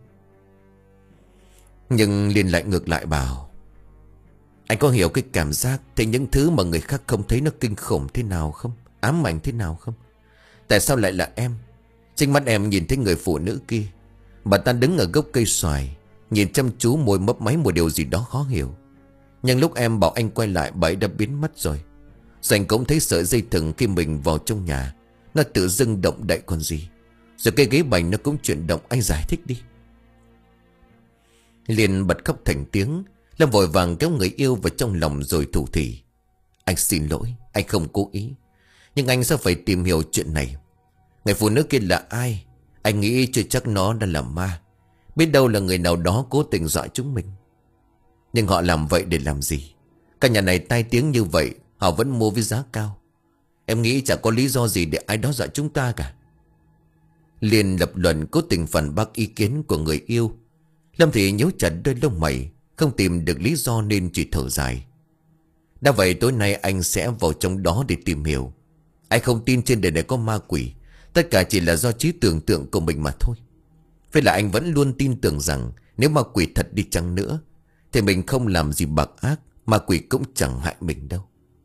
Nhưng Liên lại ngược lại bảo: anh có hiểu cái cảm giác thấy những thứ mà người khác không thấy nó kinh khủng thế nào không? Ám ảnh thế nào không? Tại sao lại là em? Chính mắt em nhìn thấy người phụ nữ kia. Bà ta đứng ở gốc cây xoài, nhìn chăm chú, môi mấp máy một điều gì đó khó hiểu. Nhưng lúc em bảo anh quay lại, bà ấy đã biến mất rồi. Rồi anh cũng thấy sợi dây thừng khi mình vào trong nhà, nó tự dưng động đậy còn gì. Rồi cái ghế bành nó cũng chuyển động. Anh giải thích đi. Liền bật khóc thành tiếng. Lâm vội vàng kéo người yêu vào trong lòng rồi thủ thỉ: anh xin lỗi, anh không cố ý. Nhưng anh sẽ phải tìm hiểu chuyện này. Người phụ nữ kia là ai? Anh nghĩ chưa chắc nó đã là ma. Biết đâu là người nào đó cố tình dọa chúng mình. Nhưng họ làm vậy để làm gì? Căn nhà này tai tiếng như vậy, họ vẫn mua với giá cao. Em nghĩ chẳng có lý do gì để ai đó dọa chúng ta cả. Liền lập luận, cố tình phản bác ý kiến của người yêu. Lâm thì nhíu chặt đôi lông mày, không tìm được lý do nên chỉ thở dài. Đã vậy tối nay anh sẽ vào trong đó để tìm hiểu. Anh không tin trên đời này có ma quỷ. Tất cả chỉ là do trí tưởng tượng của mình mà thôi. Vậy là anh vẫn luôn tin tưởng rằng nếu ma quỷ thật đi chăng nữa thì mình không làm gì bạc ác, ma quỷ cũng chẳng hại mình đâu.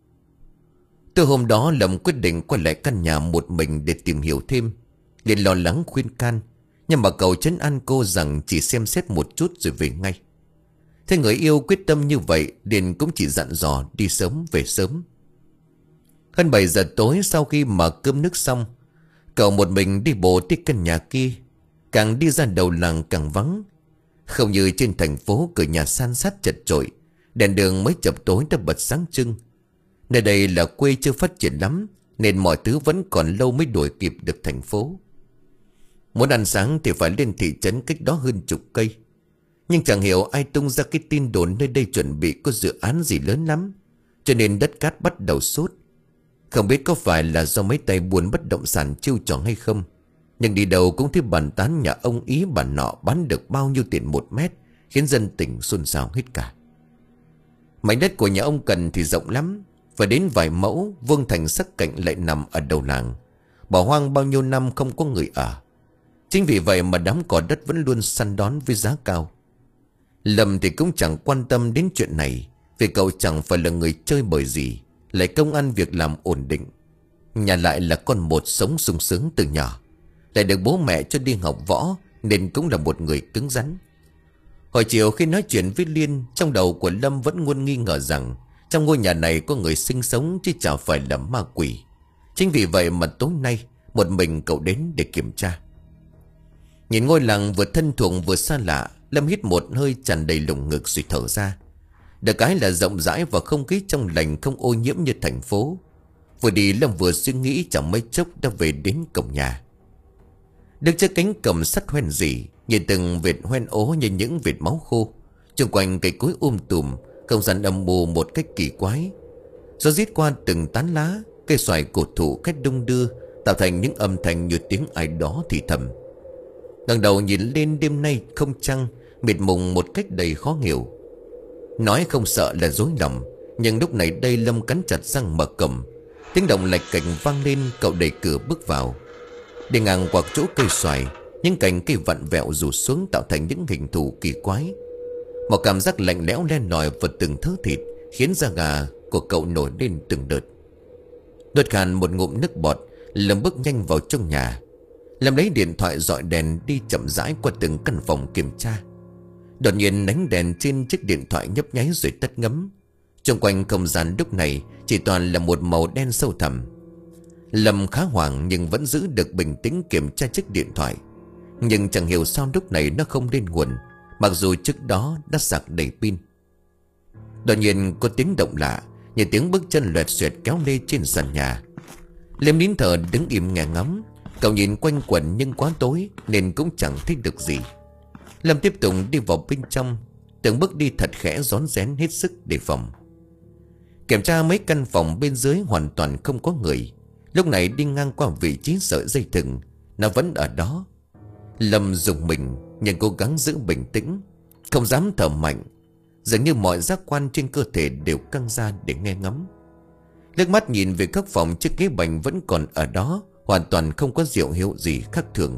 Từ hôm đó Lâm quyết định quay lại căn nhà một mình để tìm hiểu thêm. Liền lo lắng khuyên can, nhưng mà cậu trấn an cô rằng chỉ xem xét một chút rồi về ngay. Thế người yêu quyết tâm như vậy, liền cũng chỉ dặn dò đi sớm về sớm. Hơn bảy giờ tối, sau khi mà cơm nước xong, cậu một mình đi bộ tới căn nhà kia. Càng đi ra đầu làng càng vắng. Không như trên thành phố, cửa nhà san sát chật chội, đèn đường mới chập tối đã bật sáng trưng. Nơi đây là quê chưa phát triển lắm, nên mọi thứ vẫn còn lâu mới đuổi kịp được thành phố. Muốn ăn sáng thì phải lên thị trấn cách đó hơn chục cây. Nhưng chẳng hiểu ai tung ra cái tin đồn nơi đây chuẩn bị có dự án gì lớn lắm, cho nên đất cát bắt đầu sốt. Không biết có phải là do mấy tay buôn bất động sản chiêu trò hay không, nhưng đi đâu cũng thấy bàn tán nhà ông ý bà nọ bán được bao nhiêu tiền một mét, khiến dân tỉnh xôn xao hết cả. Mảnh đất của nhà ông Cần thì rộng lắm, và đến vài mẫu, vuông thành sắc cạnh lại nằm ở đầu làng, bỏ hoang bao nhiêu năm không có người ở. Chính vì vậy mà đám cỏ đất vẫn luôn săn đón với giá cao. Lâm thì cũng chẳng quan tâm đến chuyện này, vì cậu chẳng phải là người chơi bời gì, lại công ăn việc làm ổn định. Nhà lại là con một sống sung sướng từ nhỏ, lại được bố mẹ cho đi học võ, nên cũng là một người cứng rắn. Hồi chiều khi nói chuyện với Liên, trong đầu của Lâm vẫn luôn nghi ngờ rằng trong ngôi nhà này có người sinh sống chứ chả phải là ma quỷ. Chính vì vậy mà tối nay một mình cậu đến để kiểm tra. Nhìn ngôi làng vừa thân thuộc vừa xa lạ, Lâm hít một hơi tràn đầy lồng ngực rồi thở ra. Được cái là rộng rãi và không khí trong lành, không ô nhiễm như thành phố. Vừa đi Lâm vừa suy nghĩ, chẳng mấy chốc đã về đến cổng nhà. Đứng trước cánh cổng sắt hoen rỉ, nhìn từng vệt hoen ố như những vệt máu khô. Xung quanh cây cối um tùm, không gian âm mưu một cách kỳ quái. Gió rít qua từng tán lá, cây xoài cổ thụ cách đung đưa, tạo thành những âm thanh như tiếng ai đó thì thầm. Ngẩng đầu nhìn lên, đêm nay không trăng, mịt mùng một cách đầy khó hiểu. Nói không sợ là dối lòng, nhưng lúc này đây Lâm cắn chặt răng mở cổng. Tiếng động lạch cạch vang lên, cậu đẩy cửa bước vào. Đi ngang qua chỗ cây xoài, những cành cây vặn vẹo rủ xuống tạo thành những hình thù kỳ quái. Một cảm giác lạnh lẽo len lỏi vào từng thớ thịt, khiến da gà của cậu nổi lên từng đợt. Đột khàn một ngụm nước bọt, Lâm bước nhanh vào trong nhà. Lâm lấy điện thoại dọi đèn đi chậm rãi qua từng căn phòng kiểm tra. Đột nhiên ánh đèn trên chiếc điện thoại nhấp nháy rồi tắt ngấm. Trong quanh không gian lúc này chỉ toàn là một màu đen sâu thẳm. Lâm khá hoảng nhưng vẫn giữ được bình tĩnh kiểm tra chiếc điện thoại. Nhưng chẳng hiểu sao lúc này nó không lên nguồn, mặc dù trước đó đã sạc đầy pin. Đột nhiên có tiếng động lạ, như tiếng bước chân loẹt xoẹt kéo lê trên sàn nhà. Lâm nín thở đứng im nghe ngóng. Cậu nhìn quanh quẩn nhưng quá tối nên cũng chẳng thấy được gì. Lâm tiếp tục đi vào bên trong, từng bước đi thật khẽ rón rén hết sức đề phòng. Kiểm tra mấy căn phòng bên dưới hoàn toàn không có người. Lúc này đi ngang qua vị trí sợi dây thừng, nó vẫn ở đó. Lâm dùng mình nhưng cố gắng giữ bình tĩnh, không dám thở mạnh. Dường như mọi giác quan trên cơ thể đều căng ra để nghe ngắm. Liếc mắt nhìn về các phòng, chiếc ghế bành vẫn còn ở đó, hoàn toàn không có dấu hiệu gì khác thường.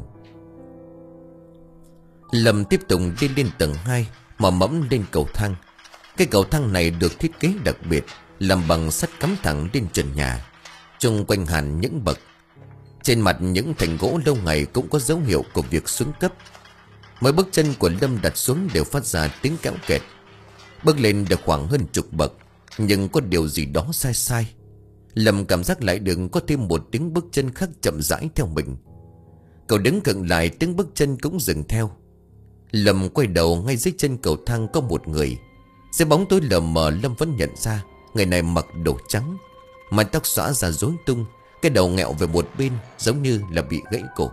Lâm tiếp tục đi lên tầng hai, mò mẫm lên cầu thang. Cái cầu thang này được thiết kế đặc biệt, làm bằng sắt cắm thẳng lên trần nhà. Xung quanh hẳn những bậc. Trên mặt những thành gỗ lâu ngày cũng có dấu hiệu của việc xuống cấp. Mỗi bước chân của Lâm đặt xuống đều phát ra tiếng kéo kẹt. Bước lên được khoảng hơn chục bậc, nhưng có điều gì đó sai sai. Lâm cảm giác lại đừng có thêm một tiếng bước chân khác chậm rãi theo mình. Cậu đứng cận lại, tiếng bước chân cũng dừng theo. Lâm quay đầu, ngay dưới chân cầu thang có một người. Dưới bóng tối lờ mờ Lâm vẫn nhận ra người này mặc đồ trắng, mái tóc xõa ra rối tung, cái đầu nghẹo về một bên giống như là bị gãy cổ.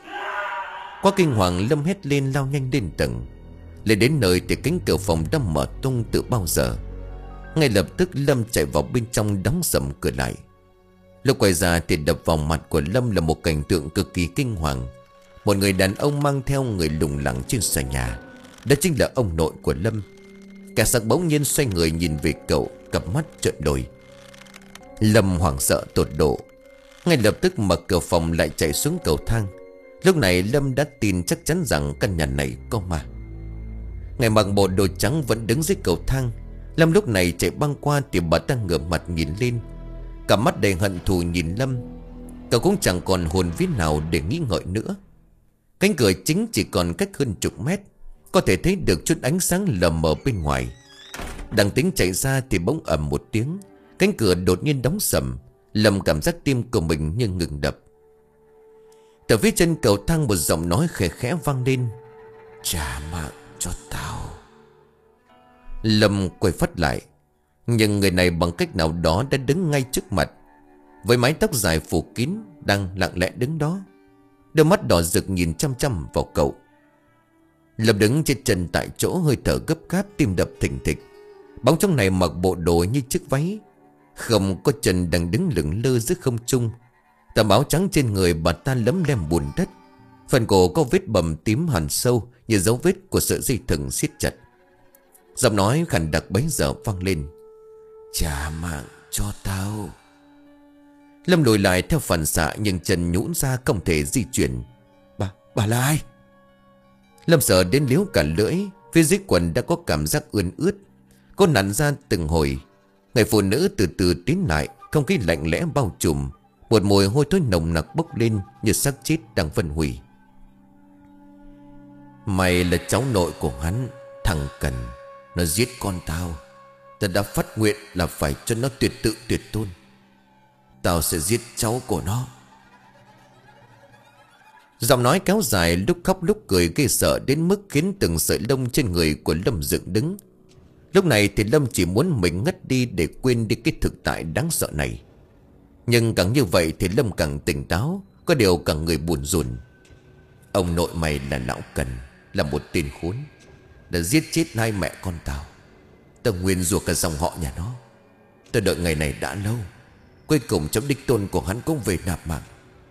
Quá kinh hoàng, Lâm hét lên lao nhanh lên tầng. Lên đến nơi thì cánh cửa phòng đã mở tung từ bao giờ. Ngay lập tức Lâm chạy vào bên trong, đóng sầm cửa lại. Lúc quay ra thì đập vào mặt của Lâm là một cảnh tượng cực kỳ kinh hoàng. Một người đàn ông mang theo người lủng lẳng trên sàn nhà. Đó chính là ông nội của Lâm. Cả sạc bỗng nhiên xoay người nhìn về cậu, cặp mắt trợn đồi. Lâm hoảng sợ tột độ, ngay lập tức mở cửa phòng lại chạy xuống cầu thang. Lúc này Lâm đã tin chắc chắn rằng căn nhà này có ma. Người mặc bộ đồ trắng vẫn đứng dưới cầu thang. Lâm lúc này chạy băng qua thì bà ta ngửa mặt nhìn lên, cả mắt đầy hận thù nhìn Lâm. Cậu cũng chẳng còn hồn vía nào để nghĩ ngợi nữa. Cánh cửa chính chỉ còn cách hơn chục mét, có thể thấy được chút ánh sáng lờ mờ bên ngoài. Đang tính chạy ra thì bỗng ầm một tiếng, cánh cửa đột nhiên đóng sầm. Lâm cảm giác tim của mình như ngừng đập. Từ phía chân cầu thang một giọng nói khẽ khẽ vang lên: "Trả mạng cho tao." Lâm quay phát lại, nhưng người này bằng cách nào đó đã đứng ngay trước mặt, với mái tóc dài phủ kín, đang lặng lẽ đứng đó, đôi mắt đỏ rực nhìn chăm chăm vào cậu. Lâm đứng trên chân tại chỗ, hơi thở gấp gáp, tim đập thình thịch. Bóng trong này mặc bộ đồ như chiếc váy, không có chân, đang đứng lững lơ giữa không trung. Tấm áo trắng trên người bà ta lấm lem bùn đất, phần cổ có vết bầm tím hằn sâu như dấu vết của sợi dây thừng siết chặt. Giọng nói khàn đặc bấy giờ vang lên: "Trả mạng cho tao." Lâm lùi lại theo phản xạ, nhưng chân nhũn ra không thể di chuyển. Bà, bà là ai?" Lâm sợ đến liếu cả lưỡi. Phía dưới quần đã có cảm giác ươn ướt, cô nặn ra từng hồi. Người phụ nữ từ từ tiến lại, không khí lạnh lẽ bao trùm, một mùi hôi thối nồng nặc bốc lên như xác chết đang phân hủy. "Mày là cháu nội của hắn, thằng Cần. Nó giết con tao. Tao đã phát nguyện là phải cho nó tuyệt tự tuyệt tôn. Tao sẽ giết cháu của nó." Giọng nói kéo dài, lúc khóc lúc cười, ghê sợ đến mức khiến từng sợi lông trên người của Lâm dựng đứng. Lúc này thì Lâm chỉ muốn mình ngất đi để quên đi cái thực tại đáng sợ này. Nhưng càng như vậy thì Lâm càng tỉnh táo, có điều càng người buồn rùn. Ông nội mày là lão Cần, là một tên khốn, đã giết chết hai mẹ con tao. Tao nguyên rủa cả dòng họ nhà nó. Tao đợi ngày này đã lâu. Cuối cùng cháu đích tôn của hắn cũng về nạp mạng.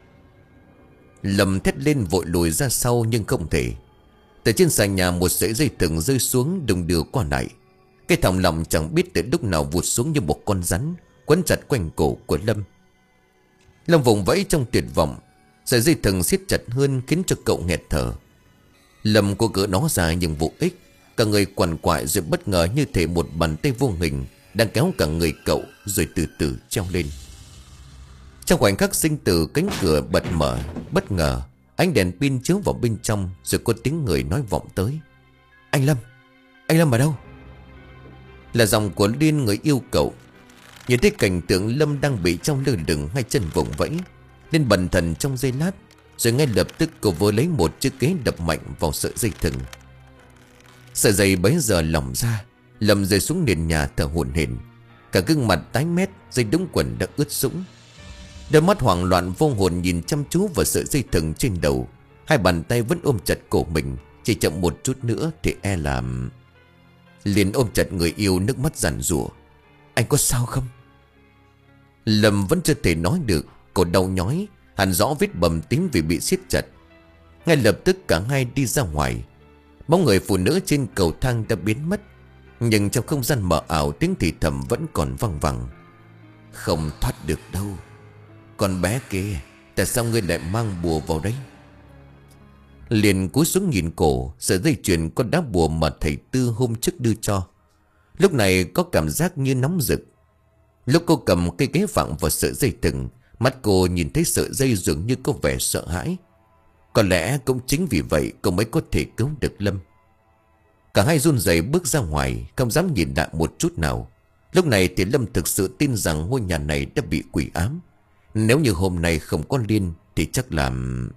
Lâm thét lên vội lùi ra sau nhưng không thể. Từ trên sàn nhà một sợi dây thừng rơi xuống đùng đưa qua lại. Cái thòng lòng chẳng biết từ lúc nào vụt xuống như một con rắn, quấn chặt quanh cổ của Lâm. Lâm vùng vẫy trong tuyệt vọng. Sợi dây thừng siết chặt hơn khiến cho cậu nghẹt thở. Lâm cố gỡ nó ra nhưng vô ích. Cả người quằn quại rồi bất ngờ như thể một bàn tay vô hình đang kéo cả người cậu rồi từ từ treo lên. Trong khoảnh khắc sinh tử, cánh cửa bật mở. Bất ngờ ánh đèn pin chiếu vào bên trong, rồi có tiếng người nói vọng tới. Anh Lâm, anh Lâm ở đâu? Là giọng của Liên, người yêu cậu. Nhìn thấy cảnh tượng Lâm đang bị trong lơ lửng, hai chân vùng vẫy, Liên bần thần trong giây lát, rồi ngay lập tức cô vừa lấy một chiếc ghế đập mạnh vào sợi dây thừng. Sợi dây bấy giờ lỏng ra, Lâm rơi xuống nền nhà thở hổn hển, cả gương mặt tái mét, dây đống quần đã ướt sũng. Đôi mắt hoảng loạn vô hồn nhìn chăm chú vào sợi dây thừng trên đầu. Hai bàn tay vẫn ôm chặt cổ mình. Chỉ chậm một chút nữa thì e là... Liền ôm chặt người yêu, nước mắt giàn giụa. Anh có sao không? Lâm vẫn chưa thể nói được. Cổ đau nhói, hẳn rõ vết bầm tím vì bị siết chặt. Ngay lập tức cả hai đi ra ngoài. Bóng người phụ nữ trên cầu thang đã biến mất. Nhưng trong không gian mờ ảo, tiếng thì thầm vẫn còn văng vẳng. Không thoát được đâu. Con bé kia, tại sao ngươi lại mang bùa vào đấy? Liền cúi xuống nhìn cổ, sợi dây chuyền con đá bùa mà thầy Tư hôm trước đưa cho. Lúc này có cảm giác như nóng rực. Lúc cô cầm cây ghế vặn vào sợi dây thừng, mắt cô nhìn thấy sợi dây dường như có vẻ sợ hãi. Có lẽ cũng chính vì vậy cô mới có thể cứu được Lâm. Cả hai run rẩy bước ra ngoài, không dám nhìn lại một chút nào. Lúc này thì Lâm thực sự tin rằng ngôi nhà này đã bị quỷ ám. Nếu như hôm nay không có Liên thì chắc là...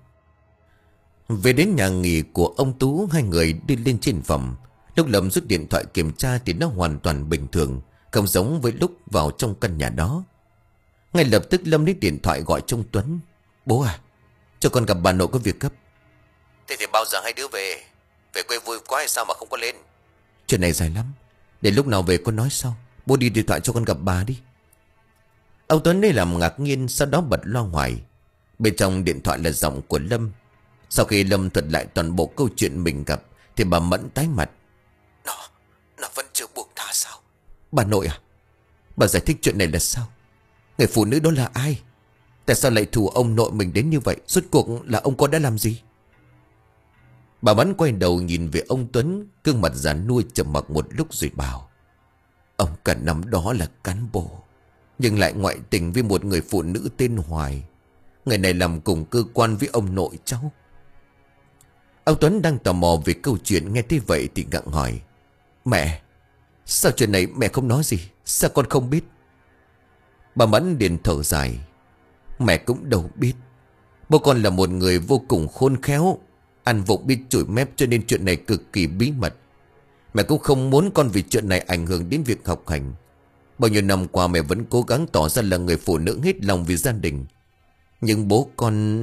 Về đến nhà nghỉ của ông Tú, hai người đi lên trên phòng. Lúc Lâm rút điện thoại kiểm tra thì nó hoàn toàn bình thường, không giống với lúc vào trong căn nhà đó. Ngay lập tức Lâm lấy điện thoại gọi cho Tuấn. Bố à, cho con gặp bà nội có việc gấp.
Thế thì bao giờ hai đứa về? Về quê vui quá hay sao mà không có lên?
Chuyện này dài lắm, để lúc nào về con nói sau. Bố đi điện thoại cho con gặp bà đi. Ông Tuấn đây làm ngạc nhiên, sau đó bật loa ngoài. Bên trong điện thoại là giọng của Lâm. Sau khi Lâm thuật lại toàn bộ câu chuyện mình gặp thì bà Mẫn tái mặt.
Nó, nó vẫn chưa buông tha sao?
Bà nội à, bà giải thích chuyện này là sao? Người phụ nữ đó là ai? Tại sao lại thù ông nội mình đến như vậy? Rốt cuộc là ông con đã làm gì? Bà Mẫn quay đầu nhìn về ông Tuấn, gương mặt già nua trầm mặc một lúc rồi bảo. Ông cả năm đó là cán bộ, nhưng lại ngoại tình với một người phụ nữ tên Hoài. Người này làm cùng cơ quan với ông nội cháu. Ông Tuấn đang tò mò về câu chuyện, nghe thế vậy thì gặng hỏi. Mẹ, sao chuyện này mẹ không nói gì? Sao con không biết? Bà Mẫn liền thở dài. Mẹ cũng đâu biết. Bố con là một người vô cùng khôn khéo, ăn vụng biết chửi mép, cho nên chuyện này cực kỳ bí mật. Mẹ cũng không muốn con vì chuyện này ảnh hưởng đến việc học hành. Bao nhiêu năm qua mẹ vẫn cố gắng tỏ ra là người phụ nữ hết lòng vì gia đình. Nhưng bố con...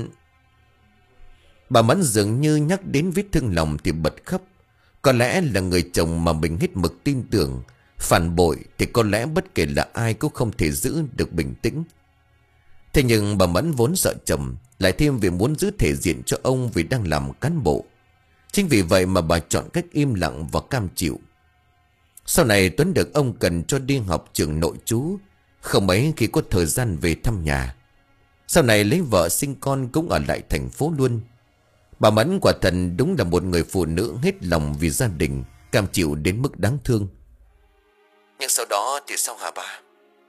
Bà Mẫn dường như nhắc đến vết thương lòng thì bật khóc. Có lẽ là người chồng mà mình hết mực tin tưởng phản bội thì có lẽ bất kể là ai cũng không thể giữ được bình tĩnh. Thế nhưng bà Mẫn vốn sợ chồng, lại thêm vì muốn giữ thể diện cho ông vì đang làm cán bộ. Chính vì vậy mà bà chọn cách im lặng và cam chịu. Sau này Tuấn được ông Cần cho đi học trường nội trú, không mấy khi có thời gian về thăm nhà. Sau này lấy vợ sinh con cũng ở lại thành phố luôn. Bà Mẫn quả thật đúng là một người phụ nữ hết lòng vì gia đình, cam chịu đến mức đáng thương.
Nhưng sau đó thì sao hả bà?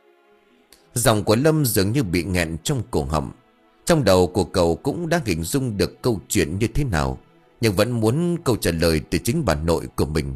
Giọng của Lâm dường như bị nghẹn trong cổ họng. Trong đầu của cậu cũng đã hình dung được câu chuyện như thế nào, nhưng vẫn muốn câu trả lời từ chính bà nội của mình.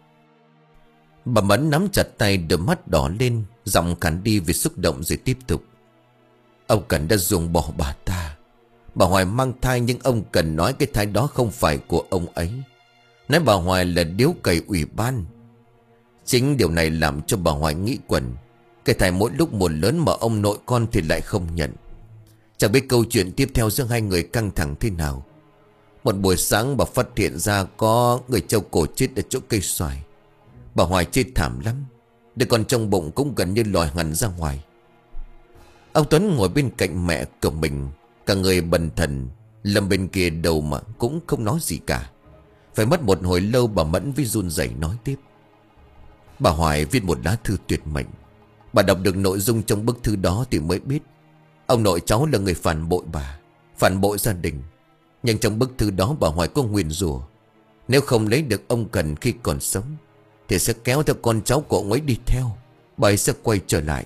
Bà Mẫn nắm chặt tay, đôi mắt đỏ lên, giọng khàn đi vì xúc động rồi tiếp tục. Ông Cần đã ruồng bỏ bà ta. Bà Hoài mang thai nhưng ông Cần nói cái thai đó không phải của ông ấy. Nói bà Hoài là điếu cày ủy ban. Chính điều này làm cho bà Hoài nghĩ quẩn. Cái thai mỗi lúc một lớn mà ông nội con thì lại không nhận. Chẳng biết câu chuyện tiếp theo giữa hai người căng thẳng thế nào. Một buổi sáng bà phát hiện ra có người treo cổ chết ở chỗ cây xoài. Bà Hoài chết thảm lắm. Đứa con trong bụng cũng gần như lòi hẳn ra ngoài. Ông Tuấn ngồi bên cạnh mẹ của mình, cả người bần thần. Lâm bên kia đầu mà cũng không nói gì cả. Phải mất một hồi lâu bà Mẫn với run rẩy nói tiếp. Bà Hoài viết một lá thư tuyệt mệnh. Bà đọc được nội dung trong bức thư đó thì mới biết ông nội cháu là người phản bội bà, phản bội gia đình. Nhưng trong bức thư đó bà Hoài có nguyền rủa, nếu không lấy được ông Cần khi còn sống thì sẽ kéo theo con cháu của ông ấy đi theo. Bà ấy sẽ quay trở lại.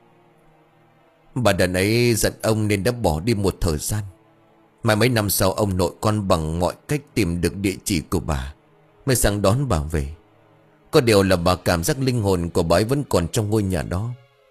Bà đàn ấy giận ông nên đã bỏ đi một thời gian. Mà mấy năm sau ông nội con bằng mọi cách tìm được địa chỉ của bà, mới sang đón bà về. Có điều là bà cảm giác linh hồn của bà ấy vẫn còn trong ngôi nhà đó.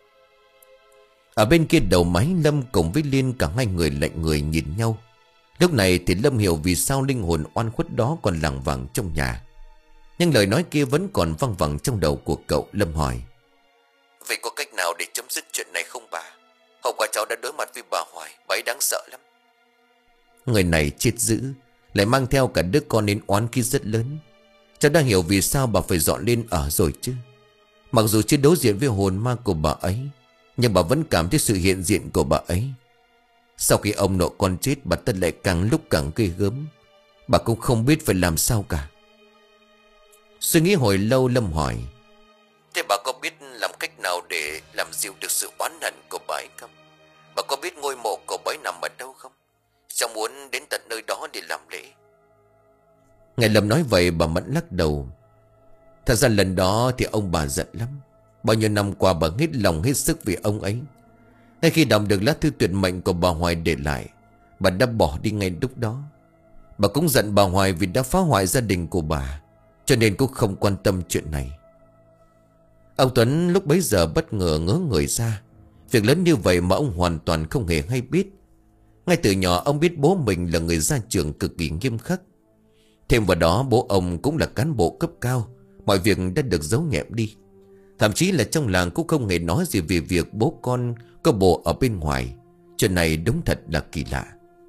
Ở bên kia đầu máy, Lâm cùng với Liên cả hai người lạnh người nhìn nhau. Lúc này thì Lâm hiểu vì sao linh hồn oan khuất đó còn lảng vảng trong nhà. Nhưng lời nói kia vẫn còn văng vẳng trong đầu của cậu. Lâm hỏi:
Vậy có cách nào để chấm dứt chuyện này không bà? Hôm qua cháu đã đối mặt với bà Hoài, bà ấy đáng sợ lắm.
Người này chết dữ, lại mang theo cả đứa con nên oán khí rất lớn. Cháu đã hiểu vì sao bà phải dọn lên ở rồi chứ. Mặc dù chưa đối diện với hồn ma của bà ấy, nhưng bà vẫn cảm thấy sự hiện diện của bà ấy. Sau khi ông nội con chết, bà ta lại càng lúc càng ghê gớm. Bà cũng không biết phải làm sao cả. Suy nghĩ hồi lâu, Lâm hỏi:
Thế bà có biết làm cách nào để làm dịu được sự oán hận của bà ấy không? Bà có biết ngôi mộ của bà ấy nằm ở đâu không? Cháu muốn đến tận nơi đó để làm lễ.
Nghe Lâm nói vậy, bà Mẫn lắc đầu. Thật ra lần đó thì ông bà giận lắm. Bao nhiêu năm qua bà hết lòng hết sức vì ông ấy. Ngay khi đọc được lá thư tuyệt mệnh của bà Hoài để lại, bà đã bỏ đi ngay lúc đó. Bà cũng giận bà Hoài vì đã phá hoại gia đình của bà, cho nên cũng không quan tâm chuyện này. Ông Tuấn lúc bấy giờ bất ngờ ngớ người ra. Việc lớn như vậy mà ông hoàn toàn không hề hay biết. Ngay từ nhỏ ông biết bố mình là người gia trưởng cực kỳ nghiêm khắc. Thêm vào đó bố ông cũng là cán bộ cấp cao, mọi việc đã được giấu nhẹm đi. Thậm chí là trong làng cũng không hề nói gì về việc bố con có bồ ở bên ngoài. Chuyện này đúng thật là kỳ lạ.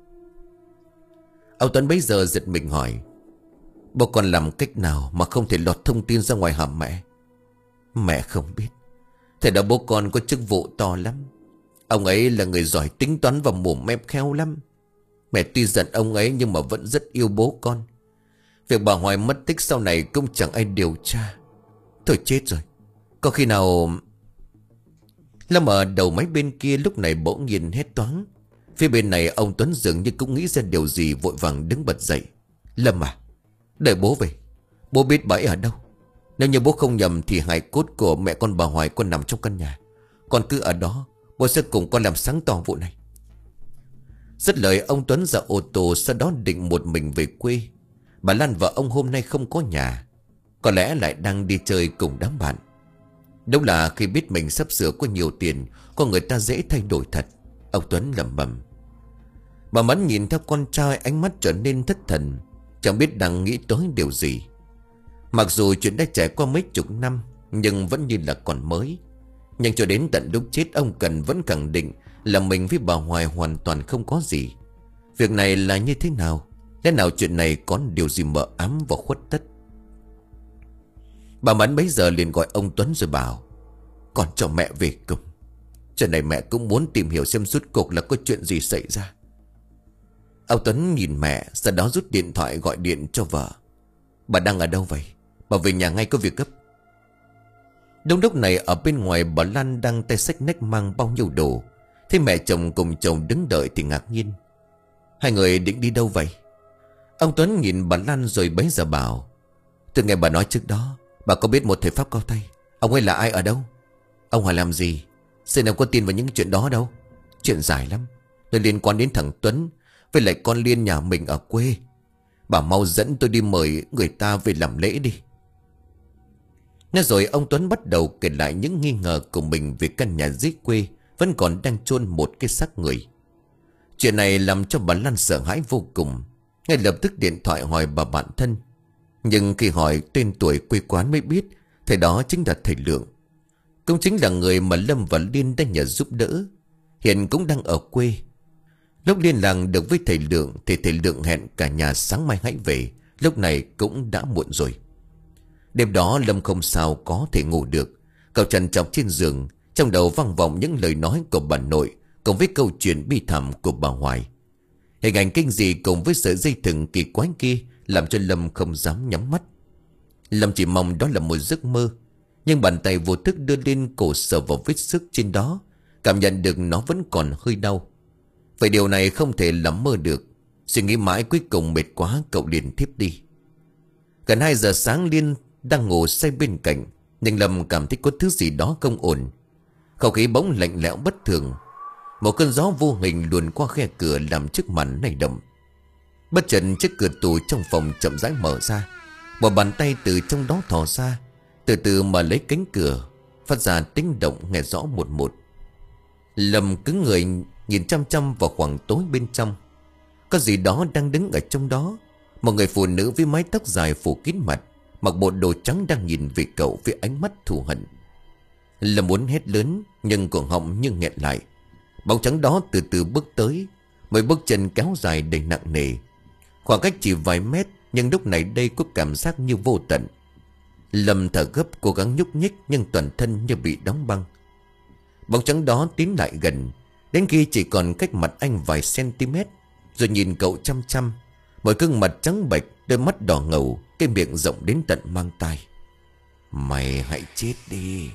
Ông Tuấn bấy giờ giật mình hỏi: Bố con làm cách nào mà không thể lọt thông tin ra ngoài hả mẹ? Mẹ không biết. Thế đó bố con có chức vụ to lắm. Ông ấy là người giỏi tính toán và mồm mép khéo lắm. Mẹ tuy giận ông ấy nhưng mà vẫn rất yêu bố con. Việc bà Hoài mất tích sau này cũng chẳng ai điều tra. Thôi chết rồi. Có khi nào... Lâm ở đầu máy bên kia lúc này bỗng nhiên hét toáng. Phía bên này ông Tuấn dường như cũng nghĩ ra điều gì, vội vàng đứng bật dậy. Lâm à, đợi bố về. Bố biết bà ấy ở đâu. Nếu như bố không nhầm thì hài cốt của mẹ con bà Hoài còn nằm trong căn nhà. Con cứ ở đó, bố sẽ cùng con làm sáng tỏ vụ này. Dứt lời ông Tuấn ra ô tô, sau đó định một mình về quê. Bà Lan và ông hôm nay không có nhà, có lẽ lại đang đi chơi cùng đám bạn. Đúng là khi biết mình sắp sửa có nhiều tiền, con người ta dễ thay đổi thật. Ông Tuấn lẩm bẩm. Bà Mẫn nhìn theo con trai, ánh mắt trở nên thất thần, chẳng biết đang nghĩ tới điều gì. Mặc dù chuyện đã trải qua mấy chục năm, nhưng vẫn như là còn mới. Nhưng cho đến tận lúc chết, ông Cần vẫn khẳng định là mình với bà Hoài hoàn toàn không có gì. Việc này là như thế nào? Thế nào chuyện này có điều gì mờ ám và khuất tất? Bà Mẫn bấy giờ liền gọi ông Tuấn rồi bảo: Con cho mẹ về cùng. Chuyện này mẹ cũng muốn tìm hiểu xem rốt cuộc là có chuyện gì xảy ra. Ông Tuấn nhìn mẹ, sau đó rút điện thoại gọi điện cho vợ. Bà đang ở đâu vậy? Bà về nhà ngay, có việc gấp. Đúng lúc này ở bên ngoài bà Lan đang tay xách nách mang bao nhiêu đồ. Thấy mẹ chồng cùng chồng đứng đợi thì ngạc nhiên. Hai người định đi đâu vậy? Ông Tuấn nhìn bà Lan rồi bấy giờ bảo: Từ ngày bà nói trước đó, bà có biết một thầy pháp cao tay. Ông ấy là ai, ở đâu? Ông hỏi làm gì? Xin em có tin vào những chuyện đó đâu. Chuyện dài lắm, nó liên quan đến thằng Tuấn với lại con Liên nhà mình ở quê. Bà mau dẫn tôi đi mời người ta về làm lễ đi. Nói rồi ông Tuấn bắt đầu kể lại những nghi ngờ của mình về căn nhà dưới quê vẫn còn đang chôn một cái xác người. Chuyện này làm cho bà Lan sợ hãi vô cùng, ngay lập tức điện thoại hỏi bà bạn thân. Nhưng khi hỏi tên tuổi quê quán mới biết Thầy đó chính là thầy Lượng. Cũng chính là người mà Lâm và Liên đã nhờ giúp đỡ. Hiện cũng đang ở quê. Lúc liên lạc được với thầy Lượng thì thầy Lượng hẹn cả nhà sáng mai hãy về. Lúc này cũng đã muộn rồi. Đêm đó Lâm không sao có thể ngủ được. Cậu trằn trọc trên giường, trong đầu vang vọng những lời nói của bà nội cùng với câu chuyện bi thảm của bà Hoài. Hình ảnh kinh dị cùng với sợi dây thừng kỳ quái kia làm cho Lâm không dám nhắm mắt. Lâm chỉ mong đó là một giấc mơ. Nhưng bàn tay vô thức đưa lên cổ sờ vào vết xước trên đó, cảm nhận được nó vẫn còn hơi đau. Vậy điều này không thể làm mơ được. Suy nghĩ mãi cuối cùng mệt quá, cậu liền thiếp đi. Gần hai giờ sáng Liên đang ngủ say bên cạnh, nhưng Lâm cảm thấy có thứ gì đó không ổn. Không khí bỗng lạnh lẽo bất thường. Một cơn gió vô hình luồn qua khe cửa làm chiếc màn này động. Bất chợt chiếc cửa tủ trong phòng chậm rãi mở ra. Một bàn tay từ trong đó thò ra, từ từ mà lấy cánh cửa, phát ra tiếng động nghe rõ một một. Lâm cứng người nhìn chăm chăm vào khoảng tối bên trong. Có gì đó đang đứng ở trong đó. Một người phụ nữ với mái tóc dài phủ kín mặt, mặc bộ đồ trắng đang nhìn về cậu với ánh mắt thù hận. Lâm muốn hét lớn nhưng cổ họng như nghẹn lại. Bóng trắng đó từ từ bước tới, mấy bước chân kéo dài đầy nặng nề. Khoảng cách chỉ vài mét, nhưng lúc này đây có cảm giác như vô tận. Lâm thở gấp cố gắng nhúc nhích, nhưng toàn thân như bị đóng băng. Bóng trắng đó tiến lại gần, đến khi chỉ còn cách mặt anh vài cm, rồi nhìn cậu chăm chăm. Một gương mặt trắng bệch, đôi mắt đỏ ngầu, cái miệng rộng đến tận mang tai. Mày hãy chết đi.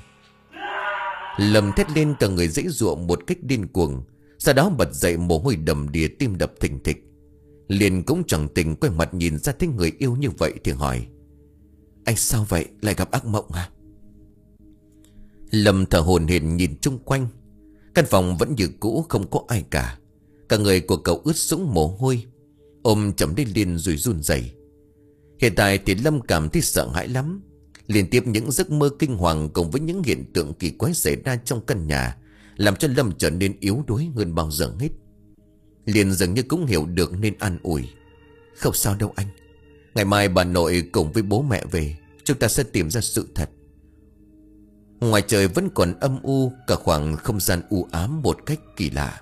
Lâm thét lên, cả người giãy giụa một cách điên cuồng. Sau đó bật dậy, mồ hôi đầm đìa, tim đập thình thịch. Liền cũng chẳng tình quay mặt nhìn ra thấy người yêu như vậy thì hỏi: Anh sao vậy, lại gặp ác mộng à? Lâm thở hổn hển nhìn chung quanh. Căn phòng vẫn như cũ, không có ai cả. Cả người của cậu ướt sũng mồ hôi, ôm chầm lên Liên rồi run rẩy. Hiện tại thì Lâm cảm thấy sợ hãi lắm. Liên tiếp những giấc mơ kinh hoàng cùng với những hiện tượng kỳ quái xảy ra trong căn nhà làm cho Lâm trở nên yếu đuối hơn bao giờ hết. Liên dường như cũng hiểu được nên an ủi: Không sao đâu anh. Ngày mai bà nội cùng với bố mẹ về, chúng ta sẽ tìm ra sự thật. Ngoài trời vẫn còn âm u, cả khoảng không gian u ám một cách kỳ lạ.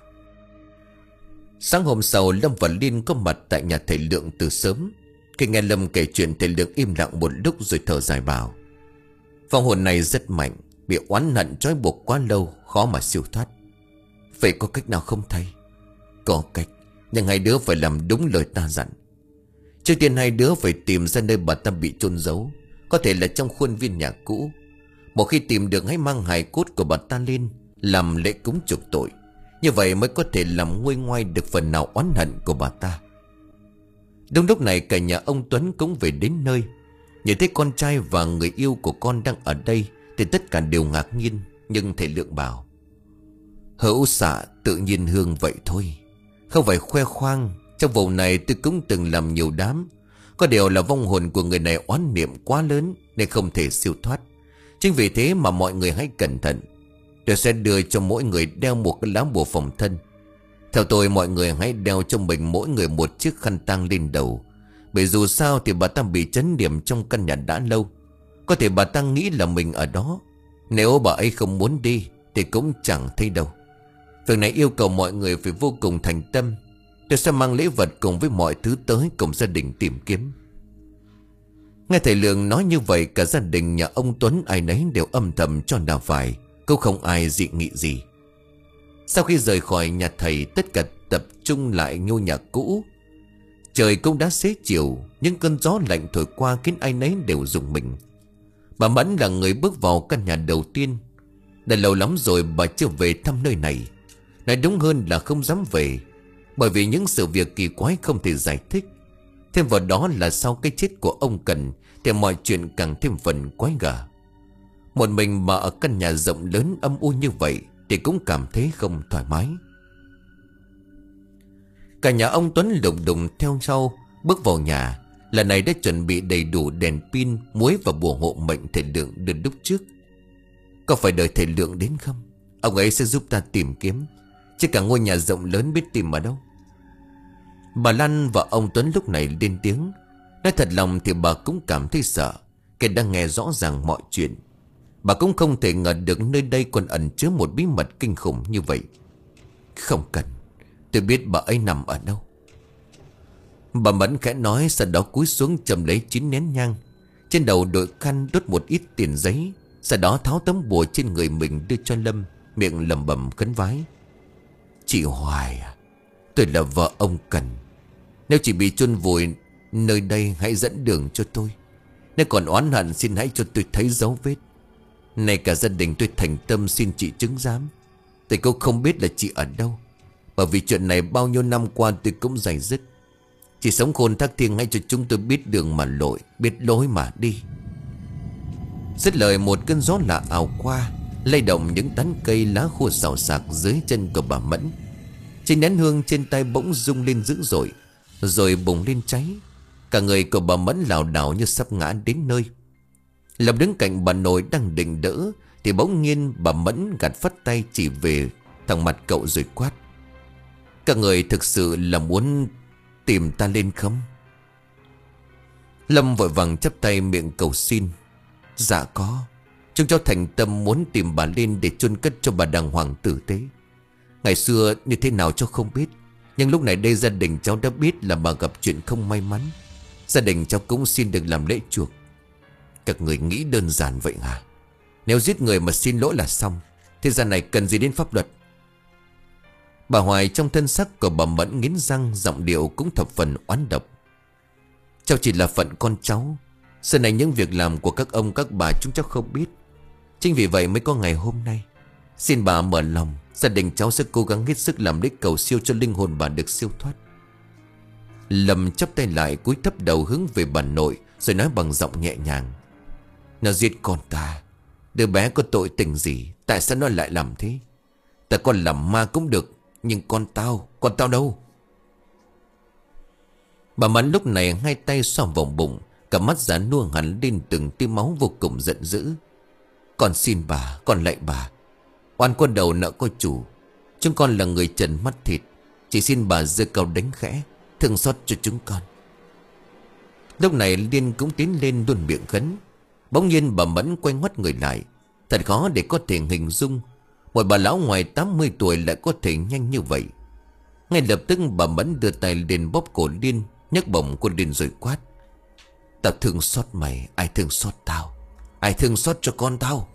Sáng hôm sau, Lâm và Liên có mặt tại nhà thầy Lượng từ sớm. Khi nghe Lâm kể chuyện, thầy Lượng im lặng một lúc rồi thở dài bảo: Vong hồn này rất mạnh, bị oán hận trói buộc quá lâu, khó mà siêu thoát. Vậy có cách nào không thầy? Có cách, nhưng hai đứa phải làm đúng lời ta dặn. Trước tiên hai đứa phải tìm ra nơi bà ta bị chôn giấu, có thể là trong khuôn viên nhà cũ. Một khi tìm được, hãy mang hài cốt của bà ta lên làm lễ cúng chuộc tội. Như vậy mới có thể làm nguôi ngoai được phần nào oán hận của bà ta. Đúng lúc này, cả nhà ông Tuấn cũng về đến nơi. Nhìn thấy con trai và người yêu của con đang ở đây thì tất cả đều ngạc nhiên. Nhưng thầy Lượng bảo: Hữu xạ tự nhiên hương vậy thôi, không phải khoe khoang. Trong vụ này tôi cũng từng làm nhiều đám. Có điều là vong hồn của người này oán niệm quá lớn nên không thể siêu thoát. Chính vì thế mà mọi người hãy cẩn thận. Tôi sẽ đưa cho mỗi người đeo một cái lá bùa phòng thân. Theo tôi, mọi người hãy đeo cho mình mỗi người một chiếc khăn tang lên đầu. Bởi dù sao thì bà ta bị chấn điểm trong căn nhà đã lâu. Có thể bà ta nghĩ là mình ở đó. Nếu bà ấy không muốn đi thì cũng chẳng thấy đâu. Việc này yêu cầu mọi người phải vô cùng thành tâm. Tôi sẽ mang lễ vật cùng với mọi thứ tới cùng gia đình tìm kiếm. Nghe thầy Lượng nói như vậy, cả gia đình nhà ông Tuấn ai nấy đều âm thầm cho là phải, cũng không ai dị nghị gì. Sau khi rời khỏi nhà thầy, tất cả tập trung lại ngôi nhà cũ. Trời cũng đã xế chiều, những cơn gió lạnh thổi qua khiến ai nấy đều rùng mình. Bà Mẫn là người bước vào căn nhà đầu tiên. Đã lâu lắm rồi bà chưa về thăm nơi này. Nói đúng hơn là không dám về, bởi vì những sự việc kỳ quái không thể giải thích. Thêm vào đó là sau cái chết của ông Cần thì mọi chuyện càng thêm phần quái gở. Một mình mà ở căn nhà rộng lớn âm u như vậy thì cũng cảm thấy không thoải mái. Cả nhà ông Tuấn lục đùng theo sau bước vào nhà. Lần này đã chuẩn bị đầy đủ đèn pin, muối và bùa hộ mệnh thầy Lượng đưa lúc trước. Có phải đợi thầy Lượng đến không? Ông ấy sẽ giúp ta tìm kiếm, chứ cả ngôi nhà rộng lớn biết tìm ở đâu. Bà Lan và ông Tuấn lúc này lên tiếng. Nói thật lòng thì bà cũng cảm thấy sợ, Kẻ đang nghe rõ ràng mọi chuyện. Bà cũng không thể ngờ được nơi đây còn ẩn chứa một bí mật kinh khủng như vậy. Không cần, tôi biết bà ấy nằm ở đâu. Bà Mẫn khẽ nói, sau đó cúi xuống chầm lấy chín nén nhang. Trên đầu đội khăn đốt một ít tiền giấy. Sau đó tháo tấm bùa trên người mình đưa cho Lâm, miệng lẩm bẩm khấn vái. Chị Hoài à, tôi là vợ ông Cần. Nếu chị bị chôn vùi nơi đây, hãy dẫn đường cho tôi. Nếu còn oán hận, xin hãy cho tôi thấy dấu vết. Này cả gia đình tôi thành tâm xin chị chứng giám. Tôi cũng không biết là chị ở đâu, bởi vì chuyện này bao nhiêu năm qua tôi cũng dày dứt. Chị sống khôn thác thiêng, hãy cho chúng tôi biết đường mà lội, biết lối mà đi. Dứt lời, một cơn gió lạ ảo qua, lay động những tán cây lá khô xào xạc dưới chân của bà Mẫn. Trên nén hương trên tay bỗng rung lên dữ dội, rồi bùng lên cháy. Cả người của bà Mẫn lảo đảo như sắp ngã đến nơi. Lâm đứng cạnh bà nội đang định đỡ, thì bỗng nhiên bà Mẫn gạt phất tay chỉ về thẳng mặt cậu rồi quát. Các người thực sự là muốn tìm ta lên không? Lâm vội vàng chắp tay miệng cầu xin. Dạ có. Chúng cháu thành tâm muốn tìm bà lên để chôn cất cho bà đàng hoàng tử tế. Ngày xưa như thế nào cháu không biết, nhưng lúc này đây gia đình cháu đã biết là bà gặp chuyện không may mắn. Gia đình cháu cũng xin được làm lễ chuộc. Các người nghĩ đơn giản vậy hả? Nếu giết người mà xin lỗi là xong, thế gian này cần gì đến pháp luật? Bà Hoài trong thân sắc của bà Mẫn nghiến răng, giọng điệu cũng thập phần oán độc. Cháu chỉ là phận con cháu. Sau này những việc làm của các ông các bà chúng cháu không biết. Chính vì vậy mới có ngày hôm nay. Xin bà mở lòng, gia đình cháu sẽ cố gắng hết sức làm lễ cầu siêu cho linh hồn bà được siêu thoát. Lâm chắp tay lại, cúi thấp đầu hướng về bà nội, rồi nói bằng giọng nhẹ nhàng. Nó giết con ta, đứa bé có tội tình gì, tại sao nó lại làm thế? Ta còn làm ma cũng được, nhưng con tao, con tao đâu? Bà Mẫn lúc này hai tay xoa vòng bụng, cả mắt già nua hẳn lên từng tia máu, vô cùng giận dữ. Con xin bà, con lạy bà, oan có đầu nợ có chủ. Chúng con là người trần mắt thịt, chỉ xin bà giơ cao đánh khẽ, thương xót cho chúng con. Lúc này Liên cũng tiến lên luôn miệng khấn. Bỗng nhiên bà Mẫn quay ngoắt người lại. Thật khó để có thể hình dung một bà lão ngoài tám mươi tuổi lại có thể nhanh như vậy. Ngay lập tức bà Mẫn đưa tay lên bóp cổ Liên, nhấc bổng của Liên rồi quát. Tao thương xót mày, ai thương xót tao? Ai thương xót cho con tao?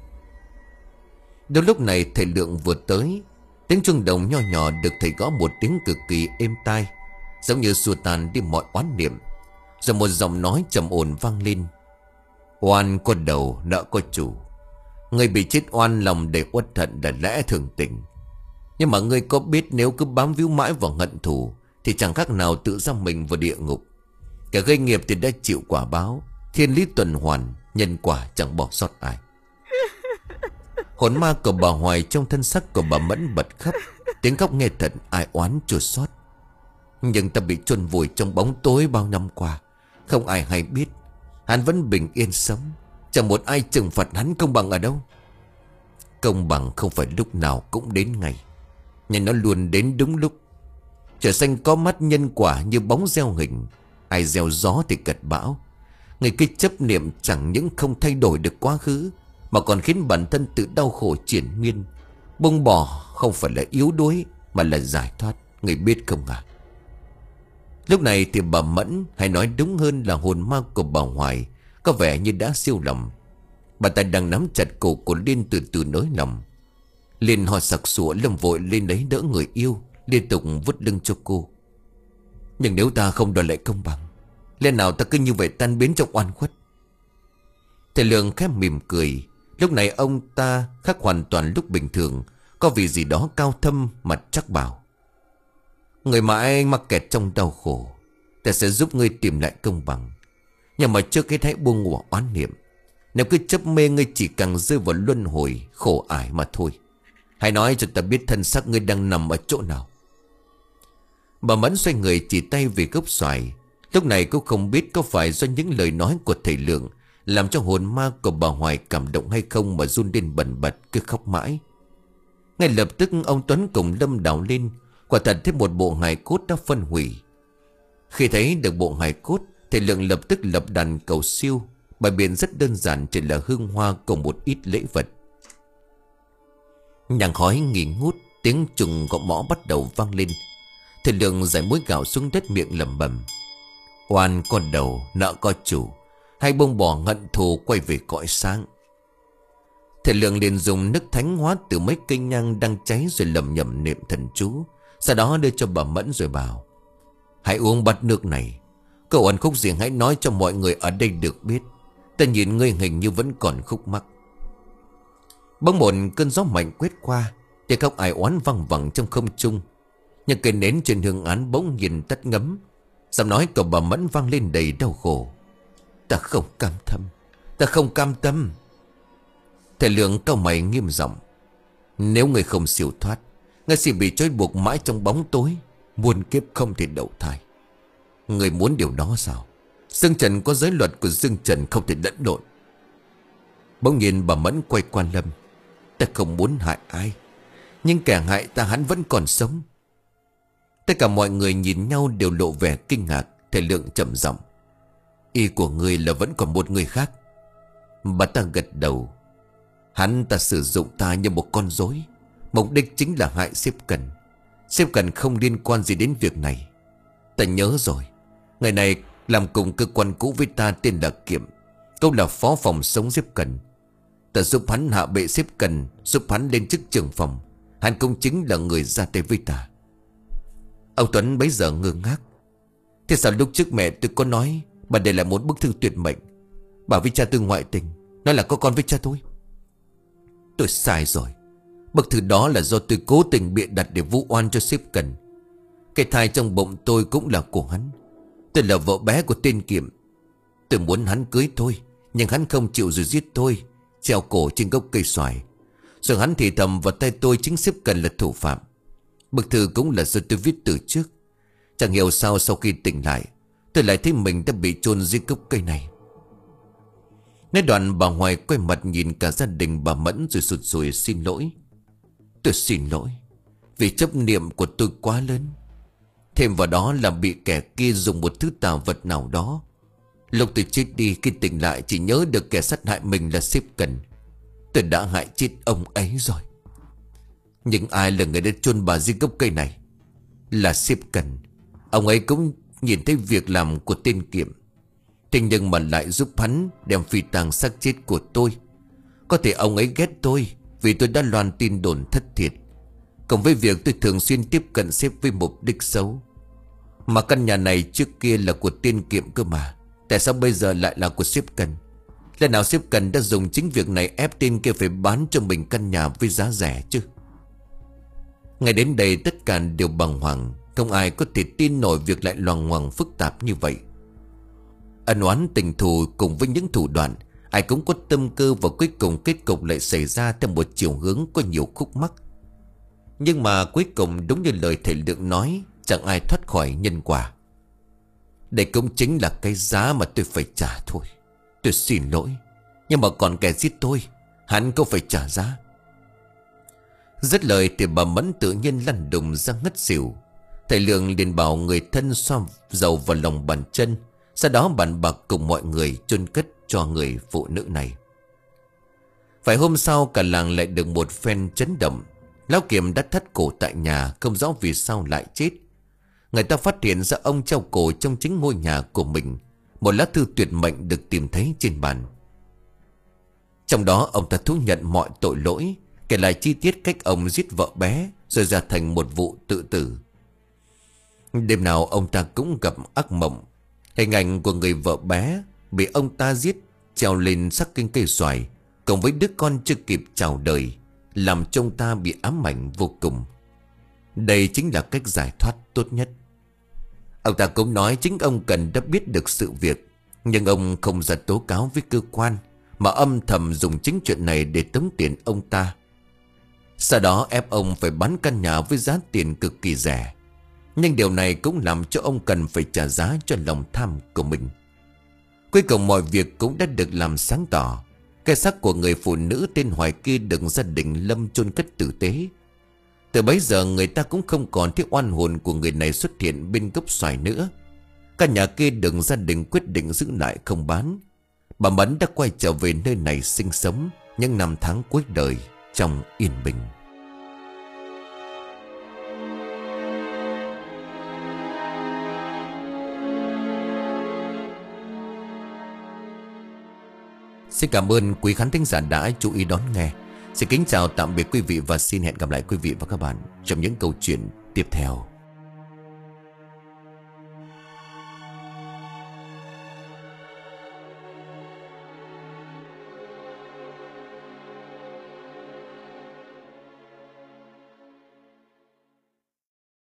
Đến lúc này thầy Lượng vừa tới. Tiếng chuông đồng nho nhỏ được thầy gõ một tiếng cực kỳ êm tai, giống như xua tan đi mọi oán niệm. Rồi một giọng nói trầm ổn vang lên. Oan có đầu nợ có chủ. Người bị chết oan lòng để uất hận là lẽ thường tình. Nhưng mà ngươi có biết nếu cứ bám víu mãi vào hận thù thì chẳng khác nào tự giam mình vào địa ngục. Kẻ gây nghiệp thì đã chịu quả báo. Thiên lý tuần hoàn, nhân quả chẳng bỏ sót ai. Hồn ma của bà Hoài trong thân xác của bà Mẫn bật khóc. Tiếng khóc nghe thật ai oán chua xót. Nhưng ta bị chôn vùi trong bóng tối bao năm qua, không ai hay biết. Hắn vẫn bình yên sống, chẳng một ai trừng phạt hắn. Công bằng ở đâu? Công bằng không phải lúc nào cũng đến ngày, nhưng nó luôn đến đúng lúc. Trời xanh có mắt, nhân quả như bóng gieo hình. Ai gieo gió thì gặt bão. Người kia chấp niệm chẳng những không thay đổi được quá khứ, mà còn khiến bản thân tự đau khổ triển miên. Buông bỏ không phải là yếu đuối, mà là giải thoát. Người biết không à? Lúc này thì bà Mẫn, hay nói đúng hơn là hồn ma của bà Hoài, có vẻ như đã siêu lòng. Bà ta đang nắm chặt cổ của Liên, từ từ nới lòng. Liên ho sặc sụa, Lâm vội lên lấy đỡ người yêu, liên tục vứt lưng cho cô. Nhưng nếu ta không đòi lại công bằng, lẽ nào ta cứ như vậy tan biến trong oan khuất? Thầy Lượng khẽ mỉm cười. Lúc này ông ta khác hoàn toàn lúc bình thường, có vì gì đó cao thâm mà chắc bảo. Người mãi mắc kẹt trong đau khổ, ta sẽ giúp ngươi tìm lại công bằng. Nhưng mà trước hết hãy buông bỏ oán niệm. Nếu cứ chấp mê, ngươi chỉ càng rơi vào luân hồi khổ ải mà thôi. Hãy nói cho ta biết thân xác ngươi đang nằm ở chỗ nào. Bà Mẫn xoay người chỉ tay về gốc xoài. Lúc này cô không biết có phải do những lời nói của thầy Lượng làm cho hồn ma của bà Hoài cảm động hay không, mà run lên bần bật cứ khóc mãi. Ngay lập tức ông Tuấn cùng Lâm đào lên. Quả thật thấy một bộ hài cốt đã phân hủy. Khi thấy được bộ hài cốt, thầy Lượng lập tức lập đàn cầu siêu. Bày biện rất đơn giản, chỉ là hương hoa cùng một ít lễ vật. Nhang khói nghỉ ngút, tiếng trùng gõ mõ bắt đầu vang lên. Thầy Lượng giải muối gạo xuống đất, miệng lẩm bẩm: oan con đầu, nợ có chủ, hay buông bỏ hận thù quay về cõi sáng. Thầy Lượng liền dùng nước thánh hóa từ mấy cây nhang đang cháy, rồi lẩm nhẩm niệm thần chú. Sau đó đưa cho bà Mẫn rồi bảo: hãy uống bát nước này. Cậu ăn khúc gì hãy nói cho mọi người ở đây được biết. Ta nhìn ngươi hình như vẫn còn khúc mắc. Bỗng một cơn gió mạnh quét qua, tiếng khóc ai oán văng vẳng trong không trung. Những cây nến trên hương án bỗng nhìn tắt ngấm. Giọng nói của bà Mẫn vang lên đầy đau khổ: ta không cam tâm, ta không cam tâm. Thầy Lượng cau mày nghiêm giọng: nếu người không siêu thoát, ngươi sẽ bị trói buộc mãi trong bóng tối, muôn kiếp không thể đậu thai. Người muốn điều đó sao? Dương trần có giới luật của Dương trần, không thể lẫn lộn. Bỗng nhiên bà Mẫn quay qua Lâm: ta không muốn hại ai, nhưng kẻ hại ta hắn vẫn còn sống. Tất cả mọi người nhìn nhau đều lộ vẻ kinh ngạc. Thầy Lượng chậm giọng: ý của người là vẫn còn một người khác? Bà ta gật đầu: hắn ta sử dụng ta như một con rối, mục đích chính là hại Xếp Cần. Xếp Cần không liên quan gì đến việc này. Ta nhớ rồi, người này làm cùng cơ quan cũ với ta tên là Kiệm. Câu là phó phòng sống Xếp Cần. Ta giúp hắn hạ bệ Xếp Cần, giúp hắn lên chức trưởng phòng. Hắn cũng chính là người ra tay với ta. Ông Tuấn bấy giờ ngơ ngác: thế sao lúc trước mẹ tôi có nói bà để lại một bức thư tuyệt mệnh, bảo với cha tôi ngoại tình, nói là có con với cha tôi? Tôi sai rồi. Bức thư đó là do tôi cố tình bịa đặt để vu oan cho Xếp Cần. Cái thai trong bụng tôi cũng là của hắn. Tôi là vợ bé của tên Kiệm. Tôi muốn hắn cưới tôi, nhưng hắn không chịu rồi giết tôi, treo cổ trên gốc cây xoài. Rồi hắn thì thầm vào tay tôi chính Xếp Cần là thủ phạm. Bức thư cũng là do tôi viết từ trước. Chẳng hiểu sao sau khi tỉnh lại, tôi lại thấy mình đã bị chôn dưới gốc cây này. Nói đoạn bà Hoài quay mặt nhìn cả gia đình bà Mẫn rồi sụt sùi xin lỗi: tôi xin lỗi, vì chấp niệm của tôi quá lớn. Thêm vào đó là bị kẻ kia dùng một thứ tà vật nào đó. Lúc tôi chết đi, khi tỉnh lại chỉ nhớ được kẻ sát hại mình là Xếp Cần. Tôi đã hại chết ông ấy rồi. Nhưng ai là người đã chôn bà dưới gốc cây này? Là Xếp Cần. Ông ấy cũng nhìn thấy việc làm của tên Kiệm, thế nhưng mà lại giúp hắn đem phi tang xác chết của tôi. Có thể ông ấy ghét tôi vì tôi đã loan tin đồn thất thiệt, cộng với việc tôi thường xuyên tiếp cận Xếp với mục đích xấu. Mà căn nhà này trước kia là của tên Kiệm cơ mà, tại sao bây giờ lại là của Xếp Cần? Lẽ nào Xếp Cần đã dùng chính việc này ép tên kia phải bán cho mình căn nhà với giá rẻ chứ? Ngay đến đây tất cả đều bàng hoàng, không ai có thể tin nổi việc lại loằng ngoằng phức tạp như vậy. Ân oán tình thù cùng với những thủ đoạn, ai cũng có tâm cơ, và cuối cùng kết cục lại xảy ra theo một chiều hướng có nhiều khúc mắc. Nhưng mà cuối cùng đúng như lời thầy Lượng nói, chẳng ai thoát khỏi nhân quả. Đây cũng chính là cái giá mà tôi phải trả thôi. Tôi xin lỗi, nhưng mà còn kẻ giết tôi, hắn cũng phải trả giá. Dứt lời thì bà Mẫn tự nhiên lăn đùng ra ngất xỉu. Thầy Lượng liền bảo người thân xoa dầu vào lòng bàn chân, sau đó bàn bạc cùng mọi người chôn cất cho người phụ nữ này. Vài hôm sau cả làng lại được một phen chấn động. Lão Kiệm đã thắt cổ tại nhà, không rõ vì sao lại chết. Người ta phát hiện ra ông treo cổ trong chính ngôi nhà của mình. Một lá thư tuyệt mệnh được tìm thấy trên bàn. Trong đó ông ta thú nhận mọi tội lỗi, kể lại chi tiết cách ông giết vợ bé, rồi ra thành một vụ tự tử. Đêm nào ông ta cũng gặp ác mộng. Hình ảnh của người vợ bé bị ông ta giết treo lên xác kinh cây xoài, cộng với đứa con chưa kịp chào đời, làm cho ông ta bị ám ảnh vô cùng. Đây chính là cách giải thoát tốt nhất. Ông ta cũng nói chính ông Cần đã biết được sự việc, nhưng ông không ra tố cáo với cơ quan, mà âm thầm dùng chính chuyện này để tống tiền ông ta. Sau đó ép ông phải bán căn nhà với giá tiền cực kỳ rẻ. Nhưng điều này cũng làm cho ông Cần phải trả giá cho lòng tham của mình. Cuối cùng mọi việc cũng đã được làm sáng tỏ. Cái xác của người phụ nữ tên Hoài kia được gia đình Lâm chôn cất tử tế. Từ bấy giờ người ta cũng không còn thấy oan hồn của người này xuất hiện bên gốc xoài nữa. Căn nhà kia được gia đình quyết định giữ lại không bán, Bà Mẫn đã quay trở về nơi này sinh sống những năm tháng cuối đời trong yên bình. Xin cảm ơn quý khán thính giả đã chú ý đón nghe. Xin kính chào tạm biệt quý vị và xin hẹn gặp lại quý vị và các bạn trong những câu chuyện tiếp theo.